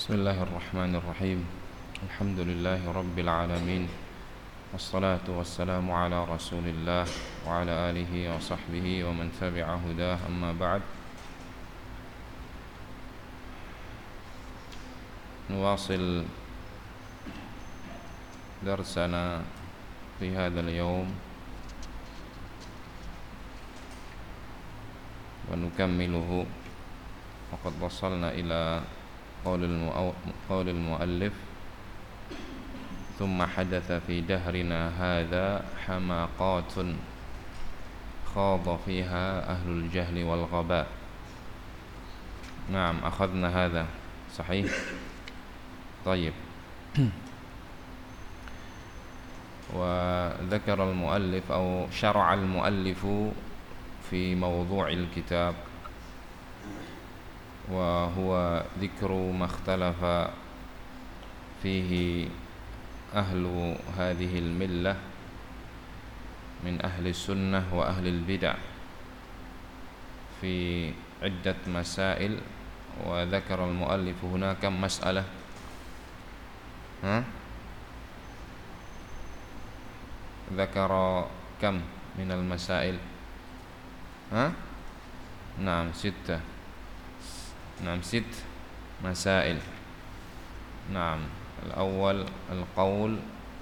بسم الله الرحمن الرحيم. الحمد لله رب العالمين، والصلاة والسلام على رسول الله وعلى آله وصحبه ومن تبع هداه، أما بعد. نواصل درسنا في هذا اليوم ونكمله، وقد وصلنا إلى قول المؤلف: ثم حدث في دهرنا هذا حماقات خاض فيها أهل الجهل والغباء. نعم، أخذنا هذا صحيح. طيب. وذكر المؤلف أو شرع المؤلف في موضوع الكتاب، وهو ذكر ما اختلف فيه أهل هذه الملة من أهل السنة وأهل البدع في عدة مسائل. وذكر المؤلف هنا كم مسألة؟ ذكر كم من المسائل؟ نعم، 6. نعم، 6 مسائل. نعم، الأول القول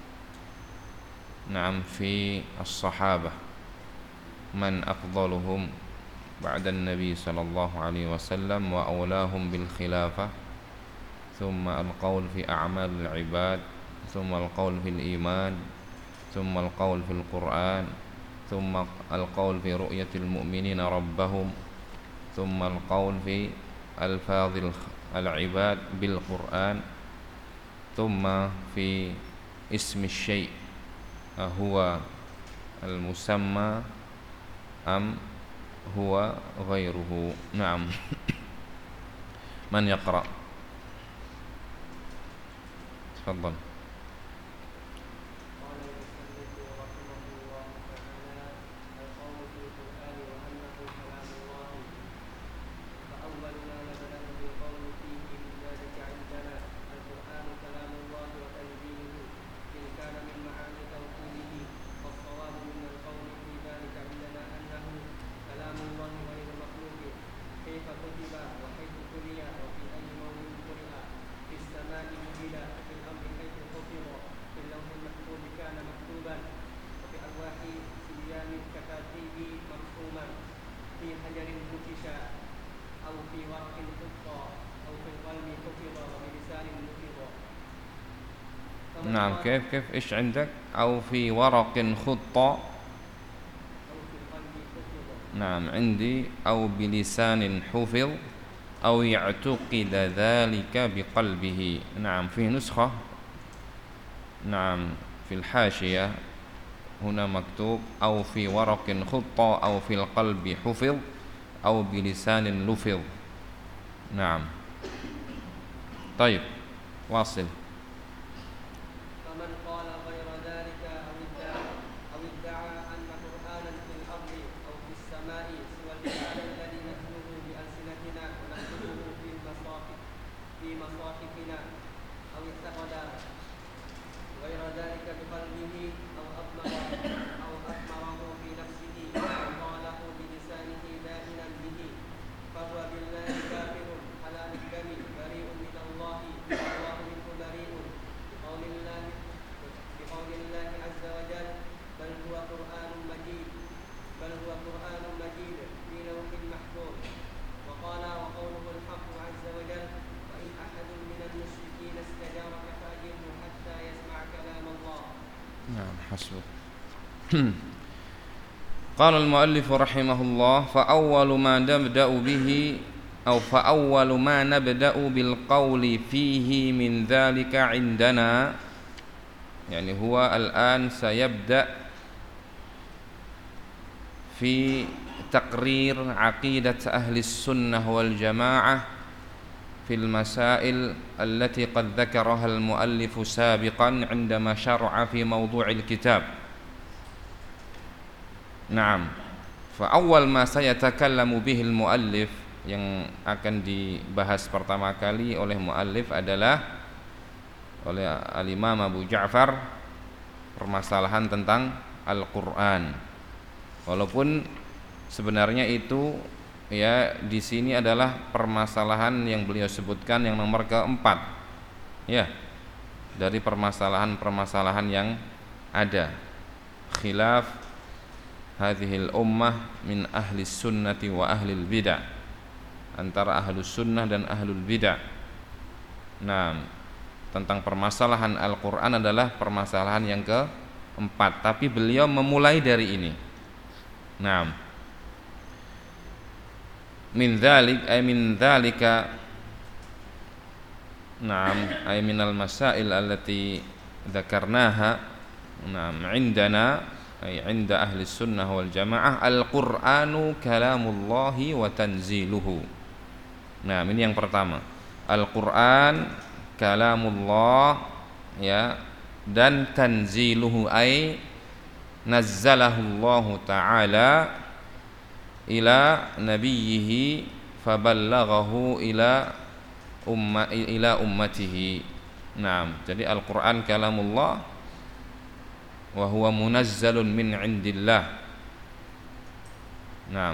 في الصحابة من أفضلهم بعد النبي صلى الله عليه وسلم وأولاهم بالخلافة، ثم القول في أعمال العباد، ثم القول في الإيمان، ثم القول في القرآن، ثم القول في رؤية المؤمنين ربهم، ثم القول في ألفاظ العباد بالقرآن، ثم في اسم الشيء هو المسمى أم هو غيره. نعم. من يقرأ؟ تفضل. نعم، كيف إيش عندك؟ أو في ورق خط. نعم، عندي أو بلسان حفظ أو يعتقد ذلك بقلبه. نعم، في نسخة. نعم، في الحاشية هنا مكتوب أو في ورق خط أو في القلب حفظ أو بلسان لفظ. نعم. طيب، واصل. قال المؤلف رحمه الله: فأول ما نبدأ بالقول فيه من ذلك عندنا، يعني هو الآن سيبدأ في تقرير عقيدة أهل السنة والجماعة في المسائل التي قد ذكرها المؤلف سابقا عندما شرع في موضوع الكتاب. نعم، فأول ما سيتكلم به المؤلف yang akan dibahas pertama kali oleh muallif adalah oleh Al-Imam Abu Ja'far, permasalahan tentang Al-Qur'an. Walaupun sebenarnya itu ya di sini adalah permasalahan yang beliau sebutkan yang nomor keempat, ya, dari permasalahan-permasalahan yang ada. Khilaf hadhil ummah min ahli sunnati wa ahlil bid'ah, antara ahlus sunnah dan ahlul bid'ah. Nah, tentang permasalahan Al-Qur'an adalah permasalahan yang keempat, tapi beliau memulai dari ini. Nah, min dzalika na'am ay minal masail allati dzakarnaha na'am indana ay inda ahli sunnah wal jamaah al-Qur'anu kalamullahi wa tanziluhu. Nah, ini yang pertama, Al-Qur'an kalamullah, ya, dan tanziluhu ay nazzalahu Allah ta'ala ila nabiyhi faballaghahu ila ummatihi. Nah, jadi Al-Qur'an kalamullah wa huwa munazzalun min indillah. Nah,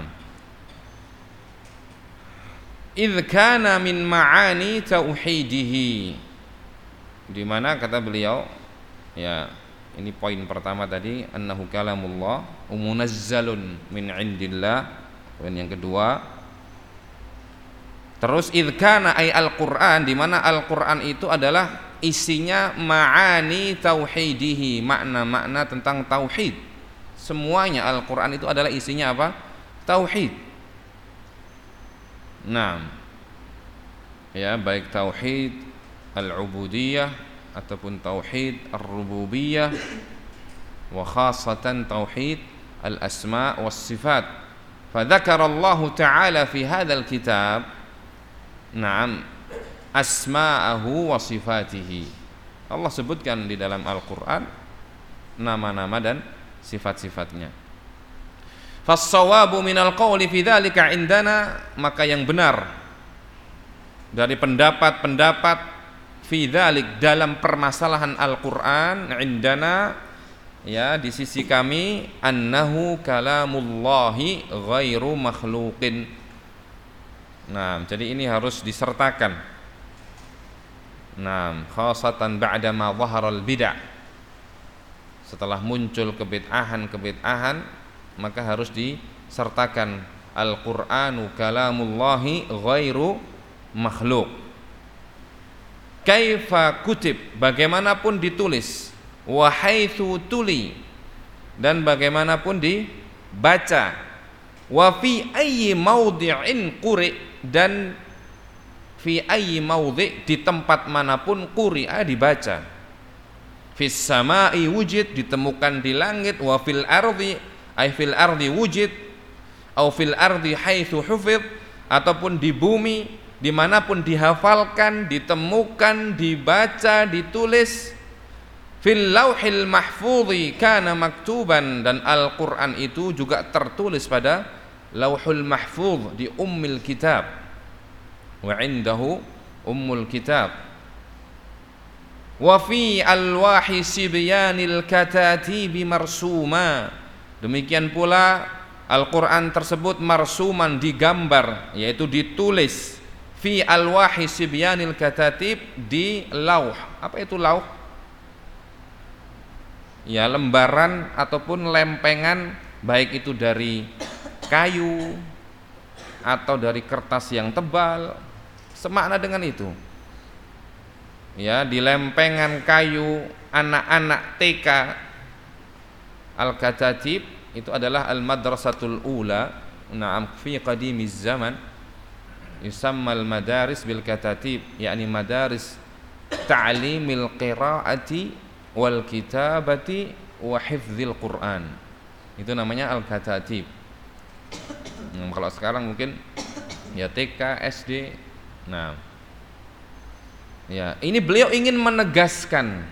idz kana min ma'ani tauhidihi, di mana kata beliau, ya, ini poin pertama tadi, annahu kalamullah munazzalun min indillah. Poin yang kedua, terus idz kana ay Al-Qur'an, di mana Al-Qur'an itu adalah isinya ma'ani tauhidihi, makna-makna tentang tauhid. Semuanya Al-Qur'an itu adalah isinya apa? Tauhid. Nah, ya, baik tauhid al-ubudiyah ataupun tauhid ar-rububiyah, wa khassatan tauhid al-asma' was sifat. Fadzakara Allah Ta'ala fi hadzal kitab, na'am, asma'ahu wa sifatihi. Allah sebutkan di dalam Al-Qur'an nama-nama dan sifat-sifatnya. Fas-shawabu minal qawli fi dzalika indana, maka yang benar dari pendapat-pendapat fi dzalik, dalam permasalahan Al-Qur'an, indana, ya, di sisi kami, annahu kalamullahi ghairu makhluqin. Nah, jadi ini harus disertakan. Nah, khasatan ba'da ma dhaharal bid'ah, setelah muncul kebid'ahan, maka harus disertakan Al-Qur'anu kalamullahi ghairu makhluk. Kaifa kutib, bagaimanapun ditulis, wa haitsu tuli, dan bagaimanapun dibaca, wa fi ayyi maudhi'in quri, dan fi ayyi maudhi', di tempat manapun, quri'a, dibaca. Fis sama'i wujid, ditemukan di langit, wa fil ardi ay fil ardi wujid, au fil ardi haitsu hufid, ataupun di bumi dimanapun dihafalkan, ditemukan, dibaca, ditulis. Fil lauhil mahfudhi kana maktuban, dan Al-Qur'an itu juga tertulis pada lauhul mahfudh, di ummil kitab, wa indahu ummul kitab. Wa fi alwahi sibyanil katatibi marsuma, demikian pula Al-Qur'an tersebut marsuman, digambar, yaitu ditulis, fi alwahi sibyanil katatib, di lauh. Apa itu lauh? Ya, lembaran ataupun lempengan, baik itu dari kayu atau dari kertas yang tebal, semakna dengan itu. Ya, di lempengan kayu anak-anak TK, al-katatib itu adalah al-madrasatul ula, na'am, fi qadimiz zaman yusammal madaris bil katatib, yakni madaris ta'limil qiraati wal kitabati wa hifdzil Qur'an. Itu namanya al-katatib. Kalau sekarang mungkin ya TK, SD. Nah, ya, ini beliau ingin menegaskan,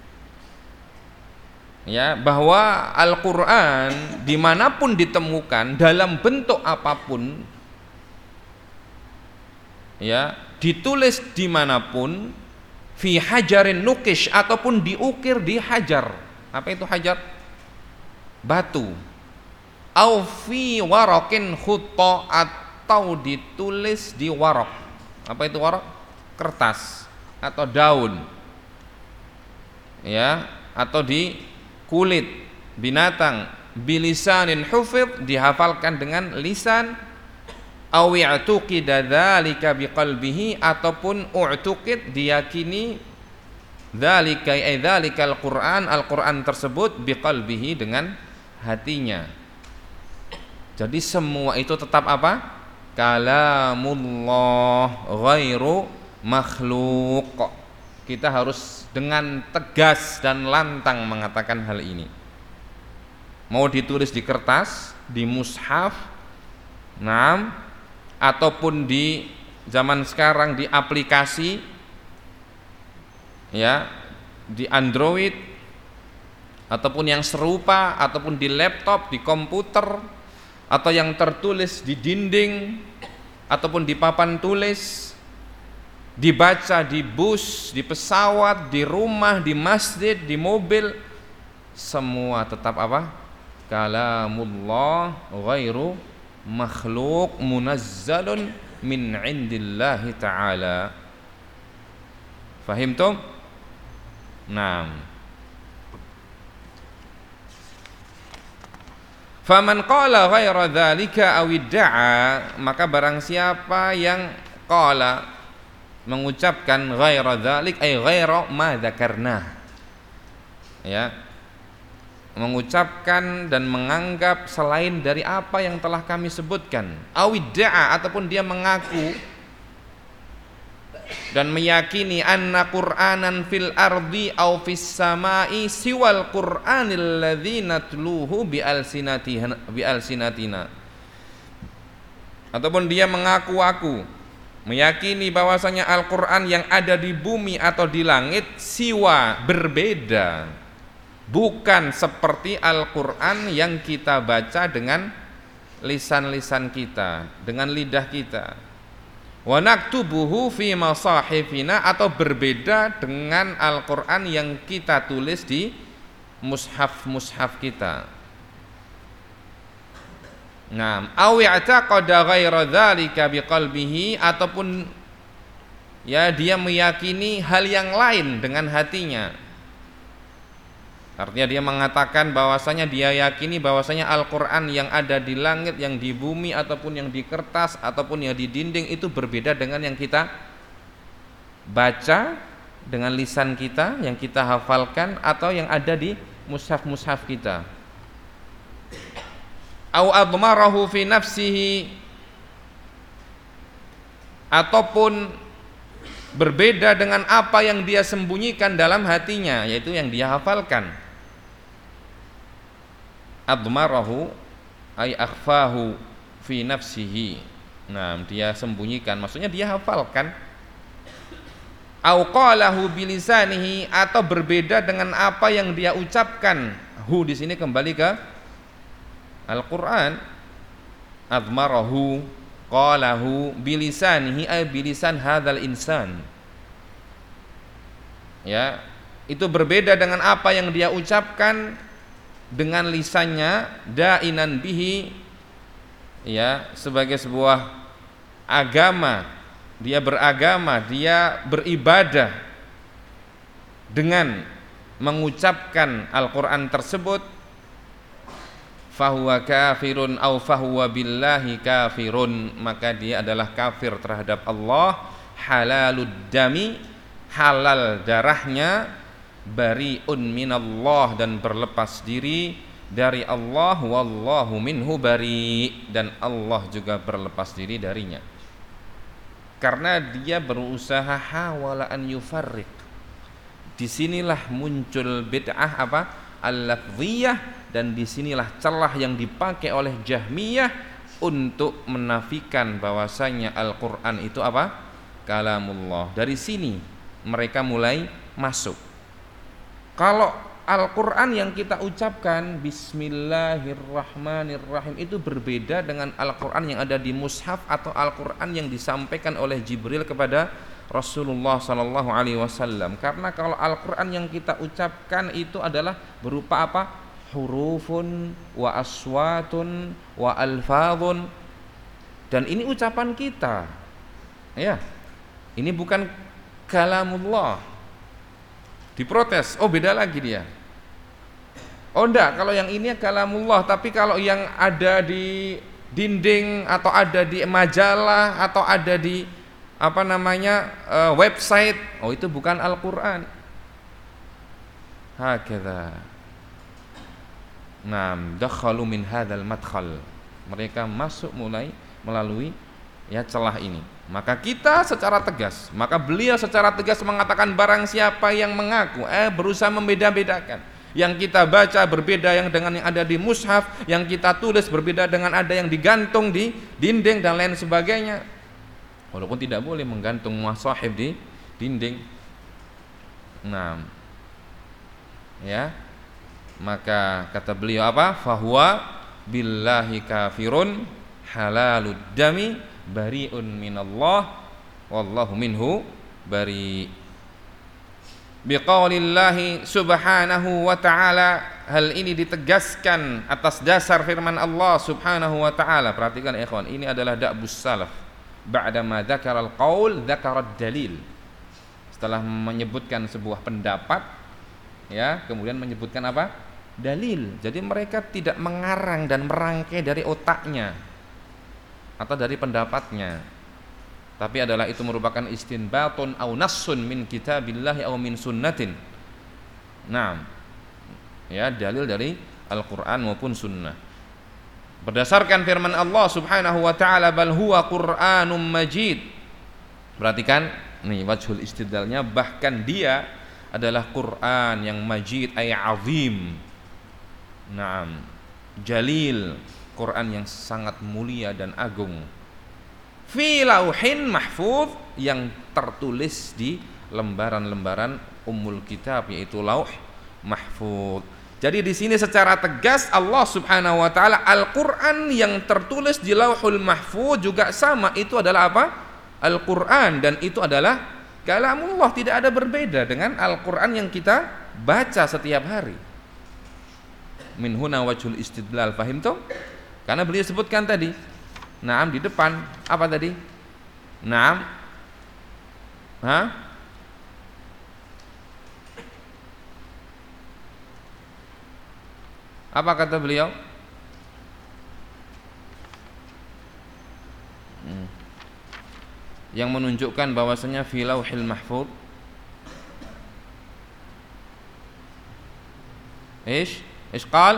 ya, bahwa Al-Qur'an dimanapun ditemukan, dalam bentuk apapun, ya, ditulis dimanapun, fi hajarin nukish, ataupun diukir di hajar. Apa itu hajar? Batu. Au fi warakin khutta, atau ditulis di warak. Apa itu warak? Kertas atau daun, ya, atau di kulit binatang. Bilisanin hufidh, dihafalkan dengan lisan. Aw i'tuqida dzalika biqalbihi, ataupun u'tuqid, diyakini dzalika ay dzalikal Qur'an, Al-Qur'an tersebut, biqalbihi, dengan hatinya. Jadi semua itu tetap apa? Kalamullah ghairu makhluk. Kita harus dengan tegas dan lantang mengatakan hal ini. Mau ditulis di kertas, di mushaf, ataupun di zaman sekarang di aplikasi, ya, di Android, ataupun yang serupa, ataupun di laptop, di komputer, atau yang tertulis di dinding, ataupun di papan tulis, dibaca di bus, di pesawat, di rumah, di masjid, di mobil, semua tetap apa? Kalamullah ghairu makhluk, munazzalun min indillahi ta'ala. Fahimtum? Naam. Faman qala ghaira dzalika aw idda'a, maka barang siapa yang qala, mengucapkan ghaira dzalik, ay ghaira ma dzakarna, ya, mengucapkan dan menganggap selain dari apa yang telah kami sebutkan. Awidda'a, ataupun dia mengaku dan meyakini anna Qur'anan fil ardi aw fis samai siwal Qur'anil ladzi natluhu bi alsinatina, ataupun dia mengaku-aku meyakini bahwasanya Al-Qur'an yang ada di bumi atau di langit siwa, berbeda, bukan seperti Al-Qur'an yang kita baca dengan lisan-lisan kita, dengan lidah kita. Wa naktubuhu fi masahifina, atau berbeda dengan Al-Qur'an yang kita tulis di mushaf-mushaf kita. Naam, aw i'taqada ghaira dzalika biqalbihi, ataupun ya dia meyakini hal yang lain dengan hatinya. Artinya dia mengatakan bahwasanya dia yakini bahwasanya Al-Qur'an yang ada di langit, yang di bumi, ataupun yang di kertas, ataupun yang di dinding itu berbeda dengan yang kita baca dengan lisan kita, yang kita hafalkan, atau yang ada di mushaf-mushaf kita. Au admarahu fi nafsihi, ataupun berbeda dengan apa yang dia sembunyikan dalam hatinya, yaitu yang dia hafalkan. Admarahu ay akhfahu fi nafsihi. Nah, dia sembunyikan, maksudnya dia hafalkan. Au qalahu bilisanihi, atau berbeda dengan apa yang dia ucapkan. Hu di sini kembali ke Al-Qur'an. Admarahu qalahu bilisanihi ay bilisan hadzal insan. Ya, itu berbeda dengan apa yang dia ucapkan dengan lisannya, da'inan bihi, ya, sebagai sebuah agama, dia beragama, dia beribadah dengan mengucapkan Al-Qur'an tersebut. Fahuwa kafirun au fahuwa billahi kafirun, maka dia adalah kafir terhadap Allah. Halalud dami, halal darahnya. Bari'un minallah, dan berlepas diri dari Allah. Wallahu minhu bari, dan Allah juga berlepas diri darinya. Karena dia berusaha hawala an yufarriq. Disinilah muncul bid'ah apa? Al-lafziyah, dan disinilah celah yang dipakai oleh Jahmiyah untuk menafikan bahwasanya Al-Qur'an itu apa? Kalamullah. Dari sini mereka mulai masuk. Kalau Al-Quran yang kita ucapkan Bismillahirrahmanirrahim itu berbeda dengan Al-Quran yang ada di mushaf atau Al-Quran yang disampaikan oleh Jibril kepada Rasulullah Sallallahu Alaihi Wasallam. Karena kalau Al-Quran yang kita ucapkan itu adalah berupa apa? Hurufun wa aswatun wa alfadun, dan ini ucapan kita, ya. Ini bukan kalamullah. Diprotes, oh beda lagi dia. Oh enggak, kalau yang ini kalamullah, tapi kalau yang ada di dinding atau ada di majalah atau ada di website, oh itu bukan Al-Qur'an. Hakadha. Naam, dakhalu min hadzal madkhal. Mereka masuk mulai melalui celah ini. Maka kita secara tegas, maka beliau secara tegas mengatakan barang siapa yang mengaku berusaha membeda-bedakan, yang kita baca berbeda yang dengan yang ada di mushaf, yang kita tulis berbeda dengan ada yang digantung di dinding dan lain sebagainya. Walaupun tidak boleh menggantung mushaf di dinding. Nah, ya. Maka kata beliau apa? Fahuwa billahi kafirun halalud dami bari'un minallah wallahu minhu bari. Biqaulillahi subhanahu wa ta'ala, hal ini ditegaskan atas dasar firman Allah subhanahu wa ta'ala. Perhatikan ikhwan, ini adalah da'bus salaf. Ba'dama dzakaral qaul dzakarad dalil. Setelah menyebutkan sebuah pendapat, ya, kemudian menyebutkan apa? Dalil. Jadi mereka tidak mengarang dan merangkai dari otaknya atau dari pendapatnya, tapi adalah itu merupakan istinbatun au nassun min kitabillahi au min sunnatin. Nah, ya, dalil dari Al-Qur'an maupun sunnah. Berdasarkan firman Allah Subhanahu wa taala, bal huwa Qur'anum Majid. Perhatikan nih wajhul istidlalnya, bahkan dia adalah Quran yang majid ay azim. Naam, jalil, Quran yang sangat mulia dan agung. Fi lauhin mahfuz, yang tertulis di lembaran-lembaran ummul kitab, yaitu lauh mahfuz. Jadi di sini secara tegas Allah Subhanahu wa taala, Al-Qur'an yang tertulis di lauhul mahfuz juga sama, itu adalah apa? Al-Qur'an, dan itu adalah kalamullah, tidak ada berbeda dengan Al-Qur'an yang kita baca setiap hari. Min huna wajhul istidlal, fahim toh? Karena beliau sebutkan tadi, naam, di depan apa tadi? Naam, apa kata beliau? Yang menunjukkan bahwasanya fi lauhil mahfuz. Ish qal?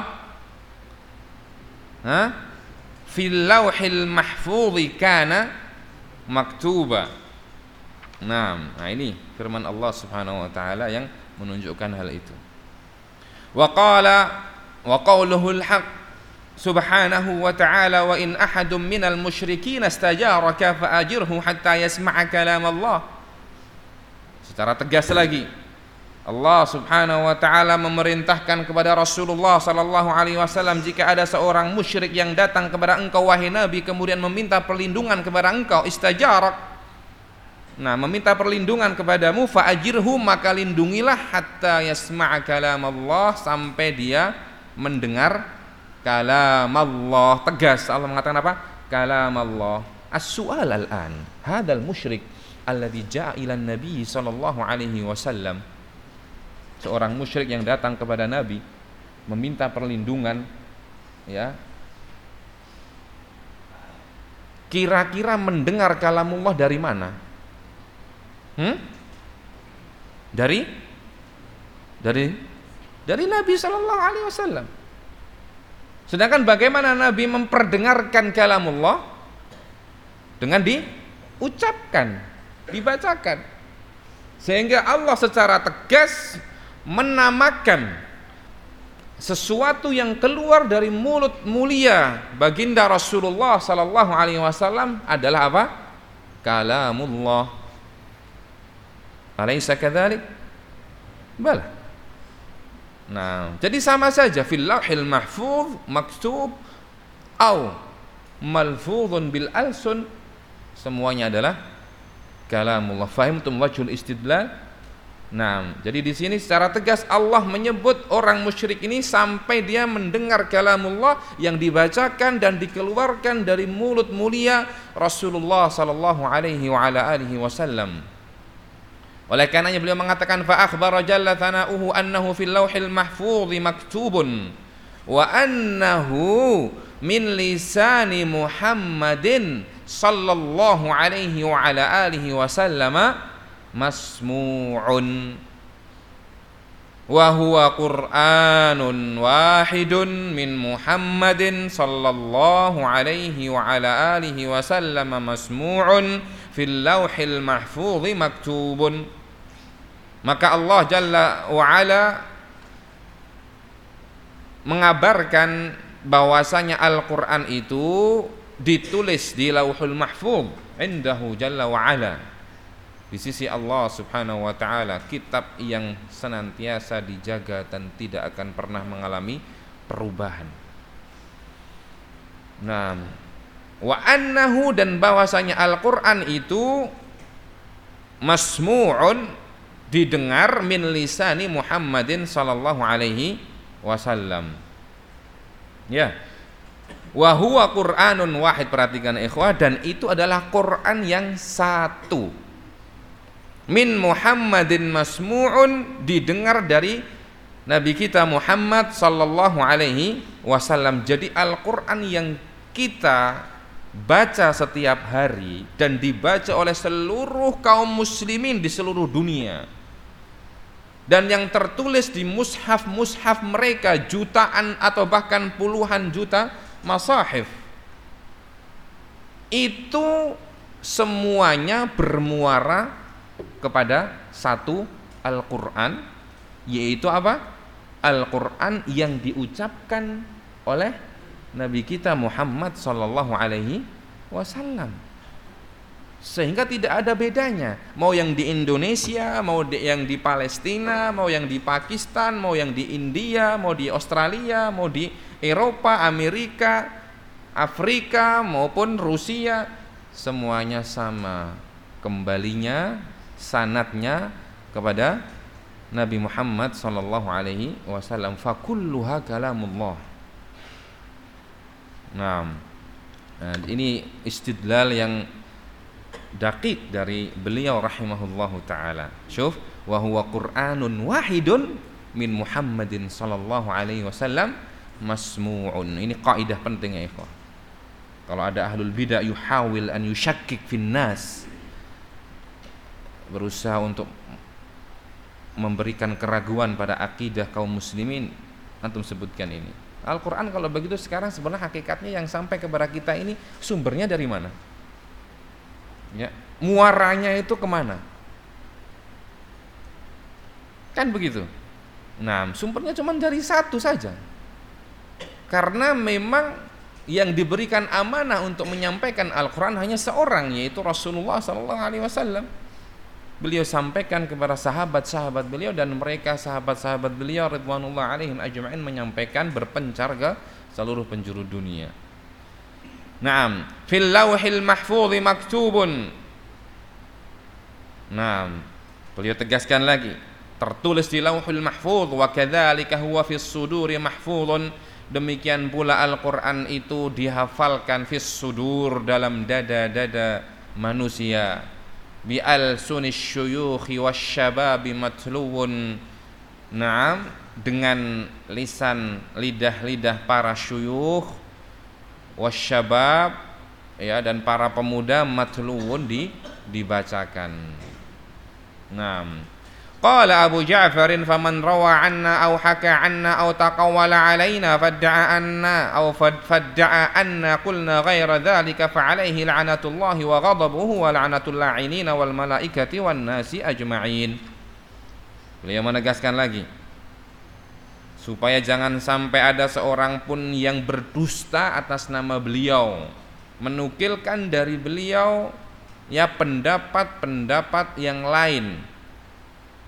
Fil lauhil mahfudhi kana maktuba. Nah, ini firman Allah Subhanahu wa taala yang menunjukkan hal itu. Wa qala wa qauluhul haq subhanahu wa ta'ala, wa in ahadum minal musyrikin istajaraka fa'ajirhu hatta yasma'a kalam Allah. Secara tegas lagi Allah Subhanahu wa taala memerintahkan kepada Rasulullah sallallahu alaihi wasallam, jika ada seorang musyrik yang datang kepada engkau wahai Nabi kemudian meminta perlindungan kepada engkau, istajarak, nah, meminta perlindungan kepadamu, fa'ajirhu, maka lindungilah, hatta yasma'a kalam Allah, sampai dia mendengar kalam Allah. Tegas Allah mengatakan apa? Kalam Allah. As-su'al al-an, hadzal musyrik alladzi ja'a ila Nabi sallallahu alaihi wasallam. Seorang musyrik yang datang kepada Nabi meminta perlindungan, ya, kira-kira mendengar kalamullah dari mana? Dari Nabi sallallahu alaihi wasallam. Sedangkan bagaimana Nabi memperdengarkan kalamullah? Dengan diucapkan, dibacakan. Sehingga Allah secara tegas menamakan sesuatu yang keluar dari mulut mulia baginda Rasulullah sallallahu alaihi wasallam adalah apa? Kalamullah. Alaysa kadzalik? Bala. Nah, jadi sama saja fil lauhil mahfuz maktub au malfuzun bil alsun, semuanya adalah kalamullah. Fahimtum wajhul istidlal? Nah, jadi di sini secara tegas Allah menyebut orang musyrik ini sampai dia mendengar kalamullah yang dibacakan dan dikeluarkan dari mulut mulia Rasulullah sallallahu alaihi wa ala alihi wasallam. Oleh karenanya beliau mengatakan fa akhbara jalla thana'uhu annahu fil lauhil mahfuz maktubun wa annahu min lisani Muhammadin sallallahu alaihi wa ala alihi wasallam masmu'un wa huwa Qur'anun wahidun min Muhammadin sallallahu alaihi wa ala alihi wasallam masmu'un fil lauhil mahfuz maktubun. Maka Allah Jalla wa Ala mengabarkan bahwasanya Al-Qur'an itu ditulis di Lauhul Mahfuz indahu Jalla wa Ala, di sisi Allah Subhanahu wa taala, kitab yang senantiasa dijaga dan tidak akan pernah mengalami perubahan. Nah, wa annahu, dan bahwasanya Al-Qur'an itu masmu'un, didengar, min lisani Muhammadin sallallahu alaihi wasallam. Ya. Wa huwa Qur'anun wahid, perhatikan ikhwah, dan itu adalah Qur'an yang satu. Min Muhammadin masmu'un, didengar dari Nabi kita Muhammad sallallahu alaihi wasallam. Jadi Al-Qur'an yang kita baca setiap hari dan dibaca oleh seluruh kaum muslimin di seluruh dunia, dan yang tertulis di mushaf-mushaf mereka jutaan atau bahkan puluhan juta masahif, itu semuanya bermuara kepada satu Al-Qur'an, yaitu apa? Al-Qur'an yang diucapkan oleh Nabi kita Muhammad sallallahu alaihi wasallam. Sehingga tidak ada bedanya, mau yang di Indonesia, mau yang di Palestina, mau yang di Pakistan, mau yang di India, mau di Australia, mau di Eropa, Amerika, Afrika maupun Rusia, semuanya sama kembalinya, sanadnya kepada Nabi Muhammad sallallahu alaihi wasallam. Fa kulluha kalamullah. Nah, ini istidlal yang daqiq dari beliau rahimahullahu taala. Syuf, wa huwa Qur'anun wahidun min Muhammadin sallallahu alaihi wasallam masmu'un. Ini kaidah penting ya ikhwah. Kalau ada ahlul bidah yuhawil an yushakkik fin nas, berusaha untuk memberikan keraguan pada akidah kaum muslimin, antum sebutkan ini. Al-Qur'an kalau begitu sekarang sebenarnya hakikatnya yang sampai kepada kita ini sumbernya dari mana? Ya, muaranya itu kemana? Kan begitu. Nah, sumbernya cuma dari satu saja. Karena memang yang diberikan amanah untuk menyampaikan Al-Quran hanya seorang, yaitu Rasulullah SAW. Beliau sampaikan kepada sahabat-sahabat beliau, dan mereka sahabat-sahabat beliau ridwanullah alaihim ajma'in menyampaikan berpencar ke seluruh penjuru dunia. Naam, fil lauhil mahfuz maktubun. Naam, beliau tegaskan lagi, tertulis di lauhul mahfuz, wa kadzalika huwa fis suduri mahfuzun. Demikian pula Al-Qur'an itu dihafalkan fis sudur, dalam dada-dada manusia. Bi al-sunis syuyukhi wasyababi matluun. Naam, dengan lisan lidah-lidah para syuyukh wasyabab, ya, dan para pemuda, matluun, dibacakan. Naam. Qala Abu Ja'far faman rawa 'anna aw haka 'anna aw taqawwala 'alaina fadda'a anna aw fadda'a anna qulna ghaira dzalika fa 'alaihi la'natullahi wa ghadabuhu wa la'natul la'inin wal malaikati wan nasi ajma'in. Beliau menegaskan lagi supaya jangan sampai ada seorang pun yang berdusta atas nama beliau, menukilkan dari beliau ya pendapat-pendapat yang lain,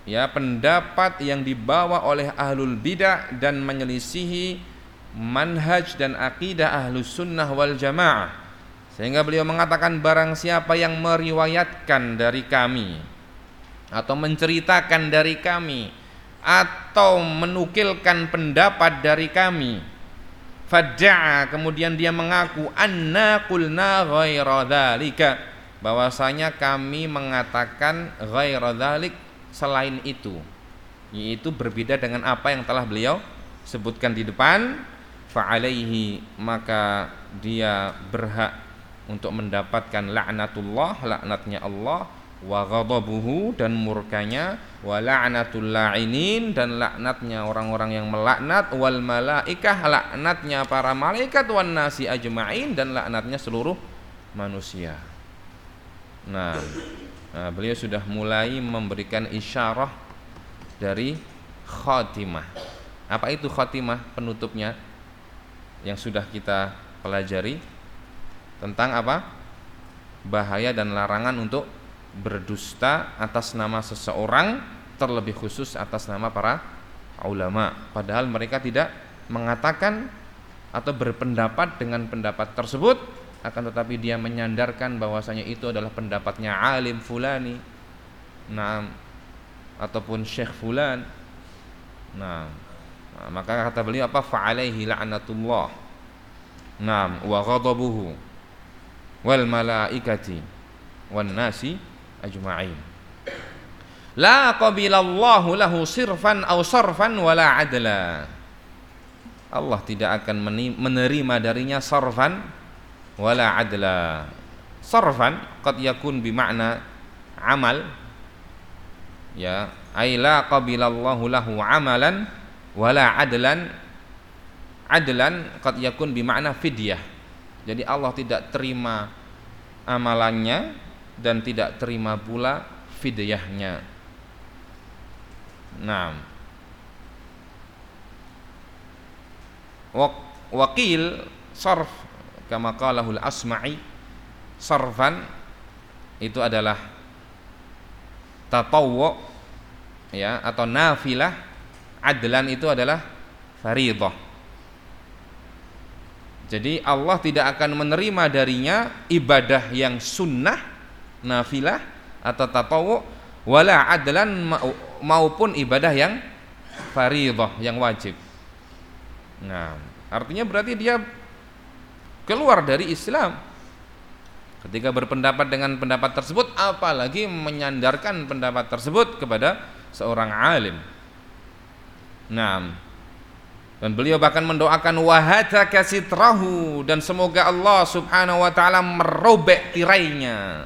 ya pendapat yang dibawa oleh ahlul bidah dan menyelisihi manhaj dan akidah ahlus sunnah wal jamaah. Sehingga beliau mengatakan barang siapa yang meriwayatkan dari kami atau menceritakan dari kami atau menukilkan pendapat dari kami, fadda'a, kemudian dia mengaku anna qulna ghaira dzalika, bahwasanya kami mengatakan ghaira dzalik, selain itu, yaitu berbeda dengan apa yang telah beliau sebutkan di depan, fa'alaihi, maka dia berhak untuk mendapatkan laknatullah, laknatnya Allah, wa ghadabuhu, dan murkanya, wa la'natul la'inin, dan laknatnya orang-orang yang melaknat, wal malaikah, laknatnya para malaikat, wan nasi ajma'in, dan laknatnya seluruh manusia. Nah, beliau sudah mulai memberikan isyarah dari khatimah. Apa itu khatimah? Penutupnya yang sudah kita pelajari tentang apa? Bahaya dan larangan untuk berdusta atas nama seseorang, terlebih khusus atas nama para ulama, padahal mereka tidak mengatakan atau berpendapat dengan pendapat tersebut, akan tetapi dia menyandarkan bahwasanya itu adalah pendapatnya alim fulani, nah, ataupun syekh fulan. Nah, maka kata beliau apa? Fa'alaihi la'natullah, nah, wa ghadabuhu wal malaikati wan nasi ajma'in. La qabilallahu lahu sirfan aw sarfan wala adla. Allah tidak akan menerima darinya sarfan wala adla. Sarfan qad yakun bimakna amal, ya, ay la qabilallahu lahu amalan wala adlan. Adlan qad yakun bimakna fidyah. Jadi Allah tidak terima amalannya dan tidak terima pula fidyahnya. Nah, wakil sarf kama qalahul asma'i, sarfan itu adalah tatawwu, ya, atau nafilah. Adlan itu adalah fardhah. Jadi Allah tidak akan menerima darinya ibadah yang sunnah, nafilah atau tatawwu, wala adlan, maupun ibadah yang fardhah, yang wajib. Nah, artinya berarti dia keluar dari Islam ketika berpendapat dengan pendapat tersebut, apalagi menyandarkan pendapat tersebut kepada seorang alim. Nah, dan beliau bahkan mendoakan wahataka sitrahu, dan semoga Allah subhanahu wa ta'ala merobek tirainya.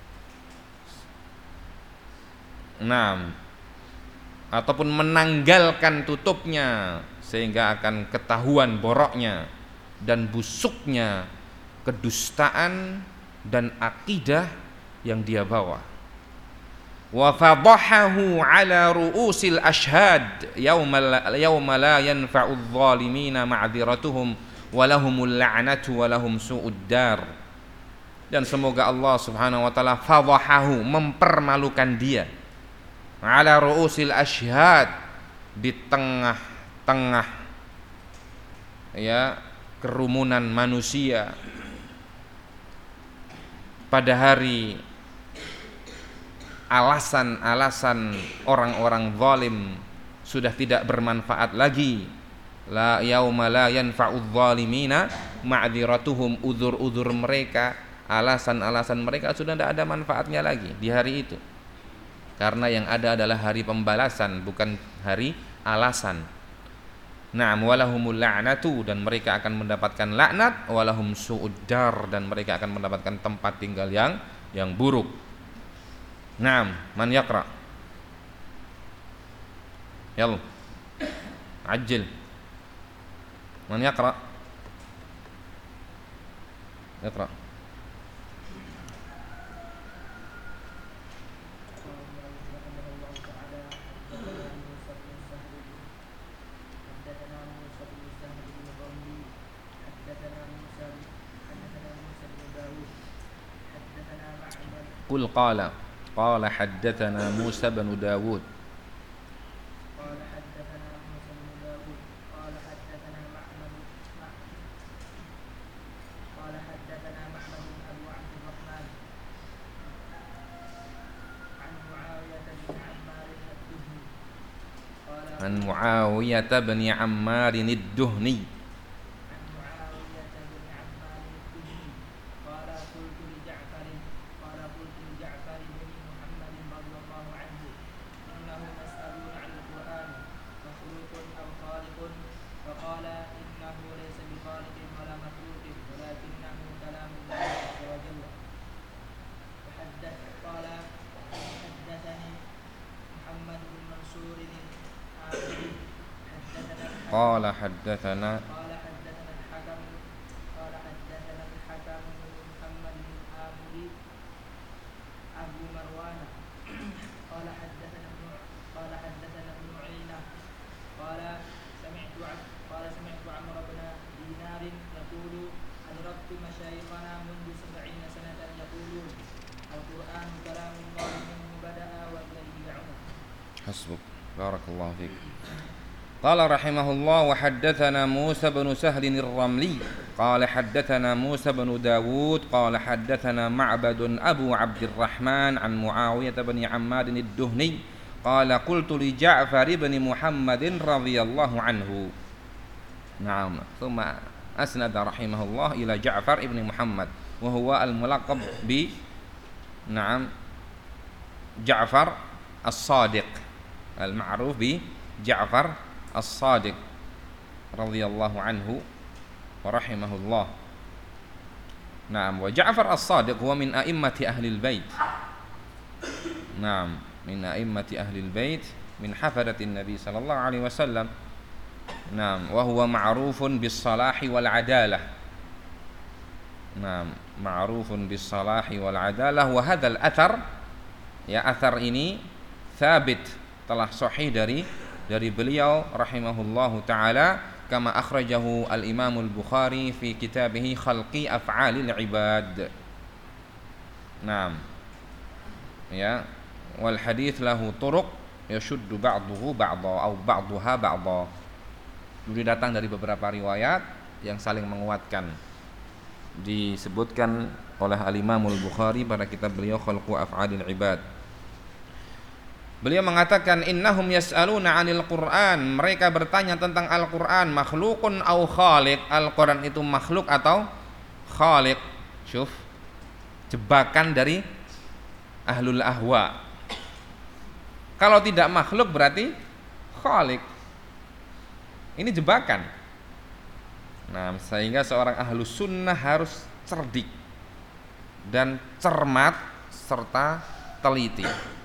Nah, ataupun menanggalkan tutupnya, sehingga akan ketahuan boroknya dan busuknya kedustaan dan akidah yang dia bawa. Wa fadahahu ala ru'usil ashhad yauma la yanfa'u adh-dhalimina ma'dziratuhum wa lahumul la'natu wa lahum su'ud dar. Dan semoga Allah subhanahu wa ta'ala fadahahu, mempermalukan dia, ala ru'usil ashhad, di tengah-tengah, ya, kerumunan manusia pada hari alasan-alasan orang-orang zalim sudah tidak bermanfaat lagi. La yauma la yanfa'udz zalimina ma'dziratuhum, uzur-uzur mereka, alasan-alasan mereka sudah tidak ada manfaatnya lagi di hari itu. Karena yang ada adalah hari pembalasan, bukan hari alasan. Na'am, walahumul la'natu, dan mereka akan mendapatkan laknat, walahum su'uddar, dan mereka akan mendapatkan tempat tinggal yang buruk. Na'am, man yaqra? Yalla, ajil. Man yaqra? Yaqra. Qul qala حدثنا موسى بن داود قال حدثنا موسى بن داود قال حدثنا معمر قال حدثنا محمد بن أبو عبد الرحمن عن معاوية بن عمار الدهني عن معاوية بن عمار الدهني قال قلت لجعفر بن محمد رضي الله عنه إنهم يسألون عن القرآن مخلوق أو خالق فقال إنه ليس بخالق ولا مخلوق ولكنه كلام الله عز وجل قال حدثني محمد بن منصور الآمري قال حدثنا الحكم بن محمد الآمري أبو مروان قال حدثنا ابن عيينة قال سمعت عمرو بن دينار يقول أدركت مشايخنا منذ 70 سنة يقولون القرآن كلام الله منه بدأ وإليه يعود. حسبك بارك الله فيك. قال رحمه الله وحدثنا موسى بن سهل الرملي قال حدثنا موسى بن داود قال حدثنا معبد أبو عبد الرحمن عن معاوية بن عمار الدهني قال قلت لجعفر بن محمد رضي الله عنه. نعم. ثم أسند رحمه الله إلى جعفر بن محمد وهو الملقب ب جعفر الصادق المعروف بجعفر الصادق رضي الله عنه ورحمه الله. نعم. وجعفر الصادق هو من أئمة أهل البيت. نعم، من أئمة أهل البيت من حفدة النبي صلى الله عليه وسلم. نعم. وهو معروف بالصلاح والعدالة. نعم، معروف بالصلاح والعدالة. وهذا الأثر أثر ini ثابت telah sahih dari beliau rahimahullahu taala kama akhrajahu al-Imam al-Bukhari fi kitabih Khalqi Af'alil Ibad. Naam. Wal hadits lahu turuq yashuddu ba'dahu ba'dha atau ba'daha ba'dha. Jadi datang dari beberapa riwayat yang saling menguatkan. Disebutkan oleh al-Imam al-Bukhari pada kitab beliau Khalqu Af'alil Ibad. Beliau mengatakan innahum yas'aluna 'anil Qur'an, mereka bertanya tentang Al-Qur'an makhluqun au khaliq, Al-Qur'an itu makhluk atau khaliq. Syuf, jebakan dari ahlul ahwa. Kalau tidak makhluk berarti khaliq. Ini jebakan. Nah, sehingga seorang ahlus sunnah harus cerdik dan cermat serta teliti.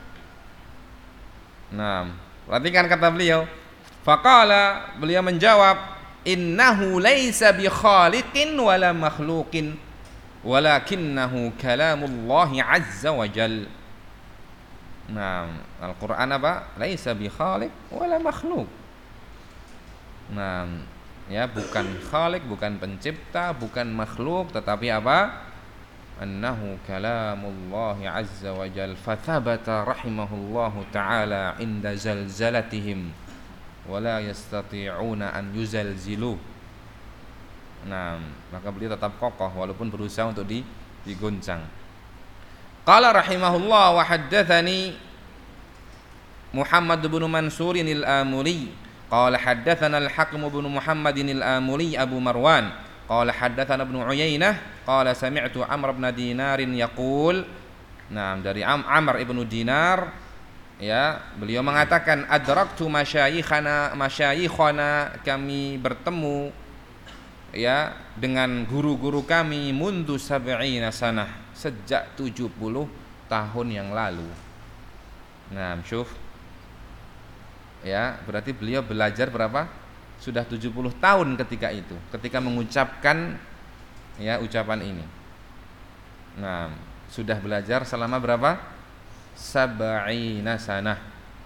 Nah, perhatikan kata beliau. Faqala, beliau menjawab, innahu laisa bi khaliqin wala makhluqin walakinnahu kalamullahi azza wa jal. Nah, Al-Quran apa? Laisa bi khaliq wala makhluk. Nah, bukan khaliq, bukan pencipta, bukan makhluk, tetapi apa? Annahu kalamullahi azza wa jal. Fathabata rahimahullahu ta'ala inda zalzalatihim wala yastati'una an yuzalziluh. Nah, maka beliau tetap kokoh walaupun berusaha untuk digoncang. Qala rahimahullah wa haddatsani Muhammad bin Mansur al-Amuli qala haddatsana al-Hakim bin Muhammad al-Amuli Abu Marwan qala haddatsana Ibnu Uyainah qala sami'tu Amr bin Dinar yaqul. Nah, dari Amr ibnu Dinar beliau mengatakan adraktu masyayikhana, kami bertemu dengan guru-guru kami mundu sab'ina sanah, sejak 70 tahun yang lalu. Nah, syuf. Berarti beliau belajar berapa? Sudah 70 tahun ketika mengucapkan ucapan ini. Nah, sudah belajar selama berapa? Sab'ina sanah.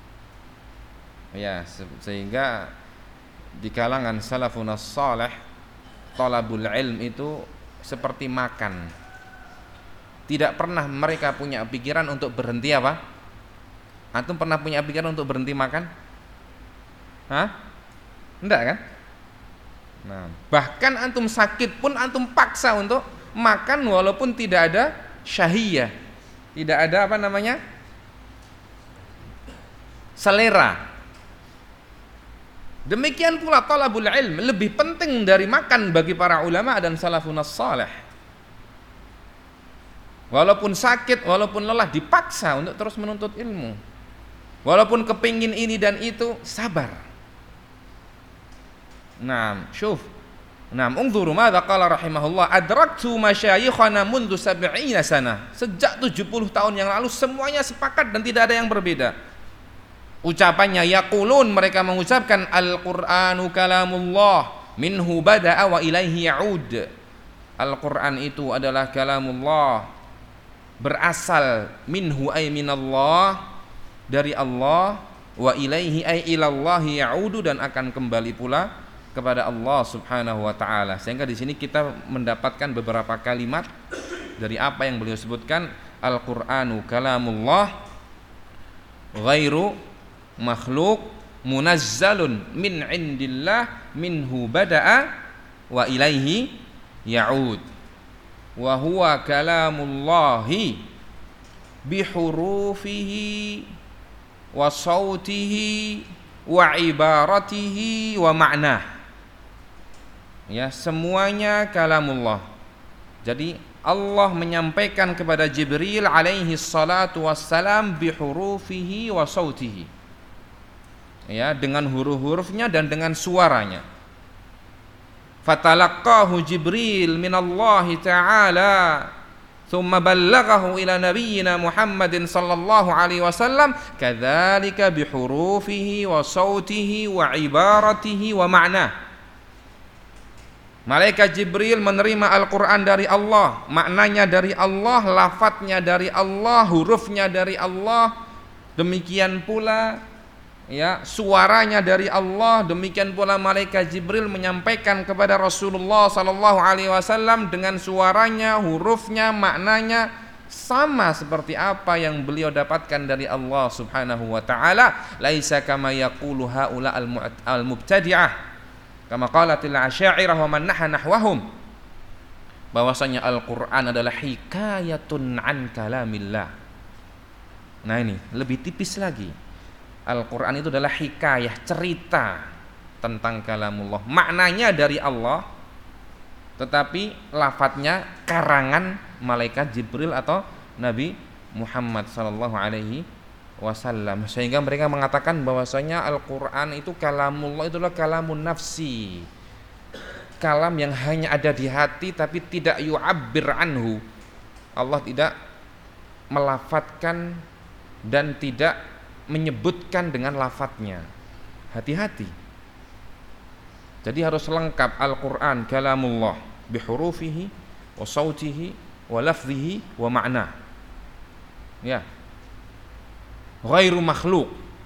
Sehingga di kalangan salafun as-salih talabul ilm itu seperti makan. Tidak pernah mereka punya pikiran untuk berhenti apa? Antum pernah punya pikiran untuk berhenti makan? Hah? Enggak kan? Nah, bahkan antum sakit pun antum paksa untuk makan walaupun tidak ada syahiyah. Tidak ada apa namanya? Selera. Demikian pula talabul ilm lebih penting dari makan bagi para ulama dan salafun salih. Walaupun sakit, walaupun lelah dipaksa untuk terus menuntut ilmu. Walaupun kepingin ini dan itu, sabar. Nah, syuf. Nah, unzuru madza qala rahimahullah, adraktu masyayikhana mundu 70 sana. Sejak 70 tahun yang lalu semuanya sepakat dan tidak ada yang berbeda. Ucapannya yaqulun, mereka mengucapkan Al-Qur'anu kalamullah minhu bada'a wa ilaihi ya'ud. Al-Qur'an itu adalah kalamullah, berasal minhu ay minallah, dari Allah, wa ilaihi ay ilallahi ya'udu, dan akan kembali pula kepada Allah Subhanahu wa taala. Sehingga di sini kita mendapatkan beberapa kalimat dari apa yang beliau sebutkan, Al-Qur'anu kalamullah ghairu makhluk munazzalun min indillah minhu bada'a wa ilaihi ya'ud wa huwa kalamullahi bihurufihi wa sautihi wa ibaratihi wa ma'nah. Ya, semuanya kalamullah. Jadi Allah menyampaikan kepada Jibril alaihi salatu wassalam bihurufihi wa sautihi, ya, dengan huruf-hurufnya dan dengan suaranya. Fatalaqahu Jibril minallahi ta'ala thumma ballaghahu ila nabiyyina Muhammadin sallallahu alaihi wasallam kadzalika bihurufihi wa sautihi wa ibaratihi wa ma'nah. Malaikat Jibril menerima Al-Quran dari Allah, maknanya dari Allah, lafadznya dari Allah, hurufnya dari Allah. Demikian pula, ya, suaranya dari Allah. Demikian pula malaikat Jibril menyampaikan kepada Rasulullah sallallahu alaihi wasallam dengan suaranya, hurufnya, maknanya sama seperti apa yang beliau dapatkan dari Allah Subhanahu wa taala. Laisa kama yaqulu haula al-mubtadi'ah kama qalatil asy'ariyah wa man nahwahum, bahwasanya Al-Qur'an adalah hikayatun an kalamillah. Nah, ini lebih tipis lagi. Al-Quran itu adalah hikayah, cerita tentang kalamullah, maknanya dari Allah, tetapi lafadznya karangan malaikat Jibril atau Nabi Muhammad sallallahu alaihi wasallam. Sehingga mereka mengatakan bahwasanya Al-Quran itu kalamullah, itulah kalamun nafsi, kalam yang hanya ada di hati tapi tidak yu'abbir anhu. Allah tidak melafadzkan dan tidak menyebutkan dengan lafadznya. Hati-hati. Jadi harus lengkap. Al-Quran kalamullah bihurufihi wa sautihi wa lafzihi wa ma'na, ya, ghairu makhluk,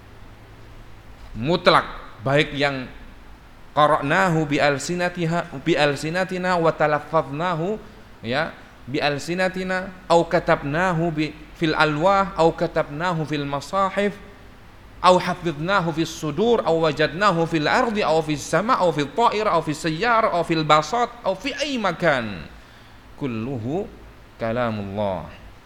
mutlak, baik yang qara'nahu bi alsinatina wa talaffadnahu, ya, bi alsinatina au katabnahu fil alwah au katabnahu fil masahif au hafidnahu fis sudur au wajadnahu fil ardi au fis sama au fil ta'ir au fis sayyar au fil basat au fi ay makan, kulluhu kalamullah.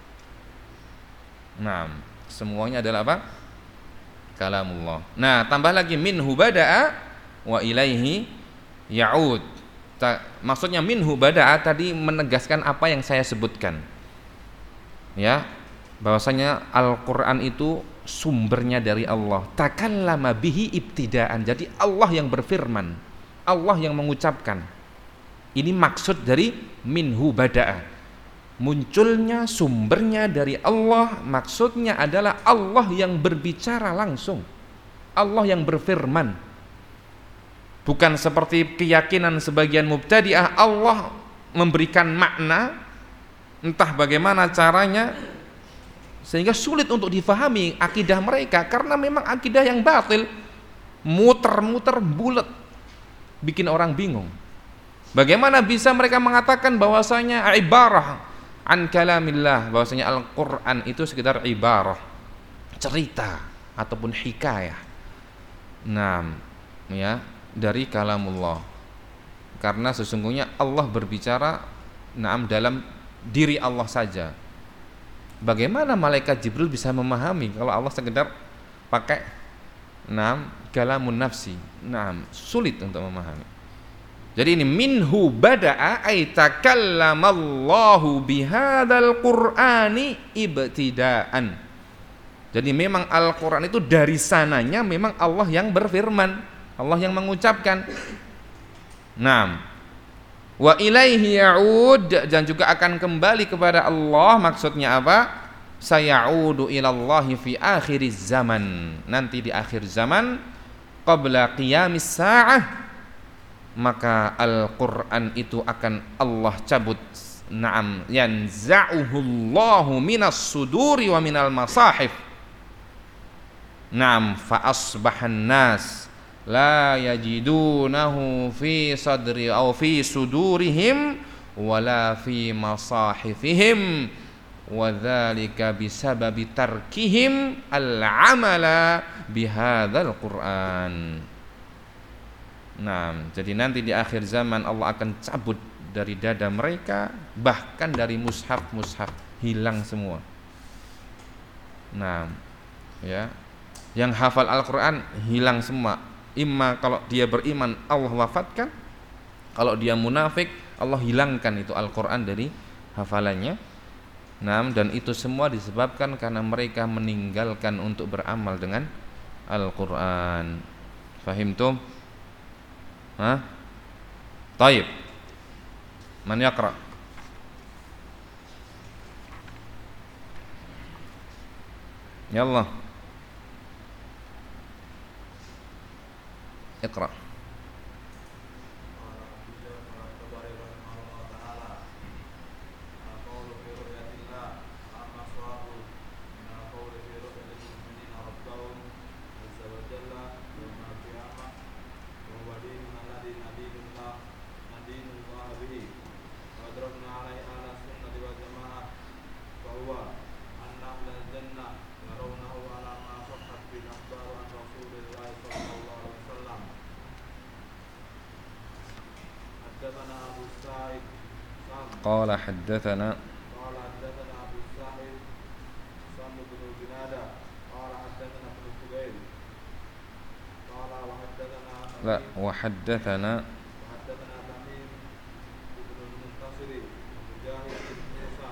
Nah, semuanya adalah apa? Kalamullah. Nah, tambah lagi minhu bada'a wa ilaihi ya'ud. Maksudnya minhu bada'a tadi menegaskan apa yang saya sebutkan, ya, bahwasanya Al-Quran itu sumbernya dari Allah. Takallama bihi ibtidaan. Jadi Allah yang berfirman, Allah yang mengucapkan. Ini maksud dari minhu bada'a. Munculnya sumbernya dari Allah, maksudnya adalah Allah yang berbicara langsung, Allah yang berfirman. Bukan seperti keyakinan sebagian mubtadi'ah, Allah memberikan makna entah bagaimana caranya sehingga sulit untuk difahami akidah mereka, karena memang akidah yang batil, muter-muter bulat, bikin orang bingung. Bagaimana bisa mereka mengatakan bahwasanya ibarah an kalamillah, bahwasanya Al-Quran itu sekedar ibarah, cerita ataupun hikayah. Nah, ya, dari kalamullah. Karena sesungguhnya Allah berbicara dalam diri Allah saja. Bagaimana malaikat Jibril bisa memahami kalau Allah sekedar pakai kalamun nafsi? Sulit untuk memahami. Jadi ini minhu bada'a ay takallamallahu bihadzal qur'ani ibtidaan. Jadi memang Al-Qur'an itu dari sananya memang Allah yang berfirman, Allah yang mengucapkan. Wa ilaihi ya'ud, dan juga akan kembali kepada Allah. Maksudnya apa? Sayaudu ilallahi fi akhiriz zaman. Nanti di akhir zaman, qabla qiyamis sa'ah, maka Al-Qur'an itu akan Allah cabut. Yanza'uhu Allahu minas suduri wa minal masahif. Fa asbahan nas la yajidunahu fi sadri aw fi sudurihim wala fi masahifihim wa dzalika bisababi tarkihim al-amala bihadzal Qur'an. Jadi nanti di akhir zaman Allah akan cabut dari dada mereka, bahkan dari mushaf hilang semua. Ya, yang hafal Al-Quran hilang semua. Imma kalau dia beriman Allah wafatkan, kalau dia munafik Allah hilangkan itu Al-Quran dari hafalannya. Dan itu semua disebabkan karena mereka meninggalkan untuk beramal dengan Al-Quran. Fahimtum? Taib. Man yaqra? Yallah, iqra. قال حدثنا أبو السائب سام بن جنادة قال حدثنا ابن الزبير قال وحدثنا تميم بن المنتصر ومجاهد بن موسى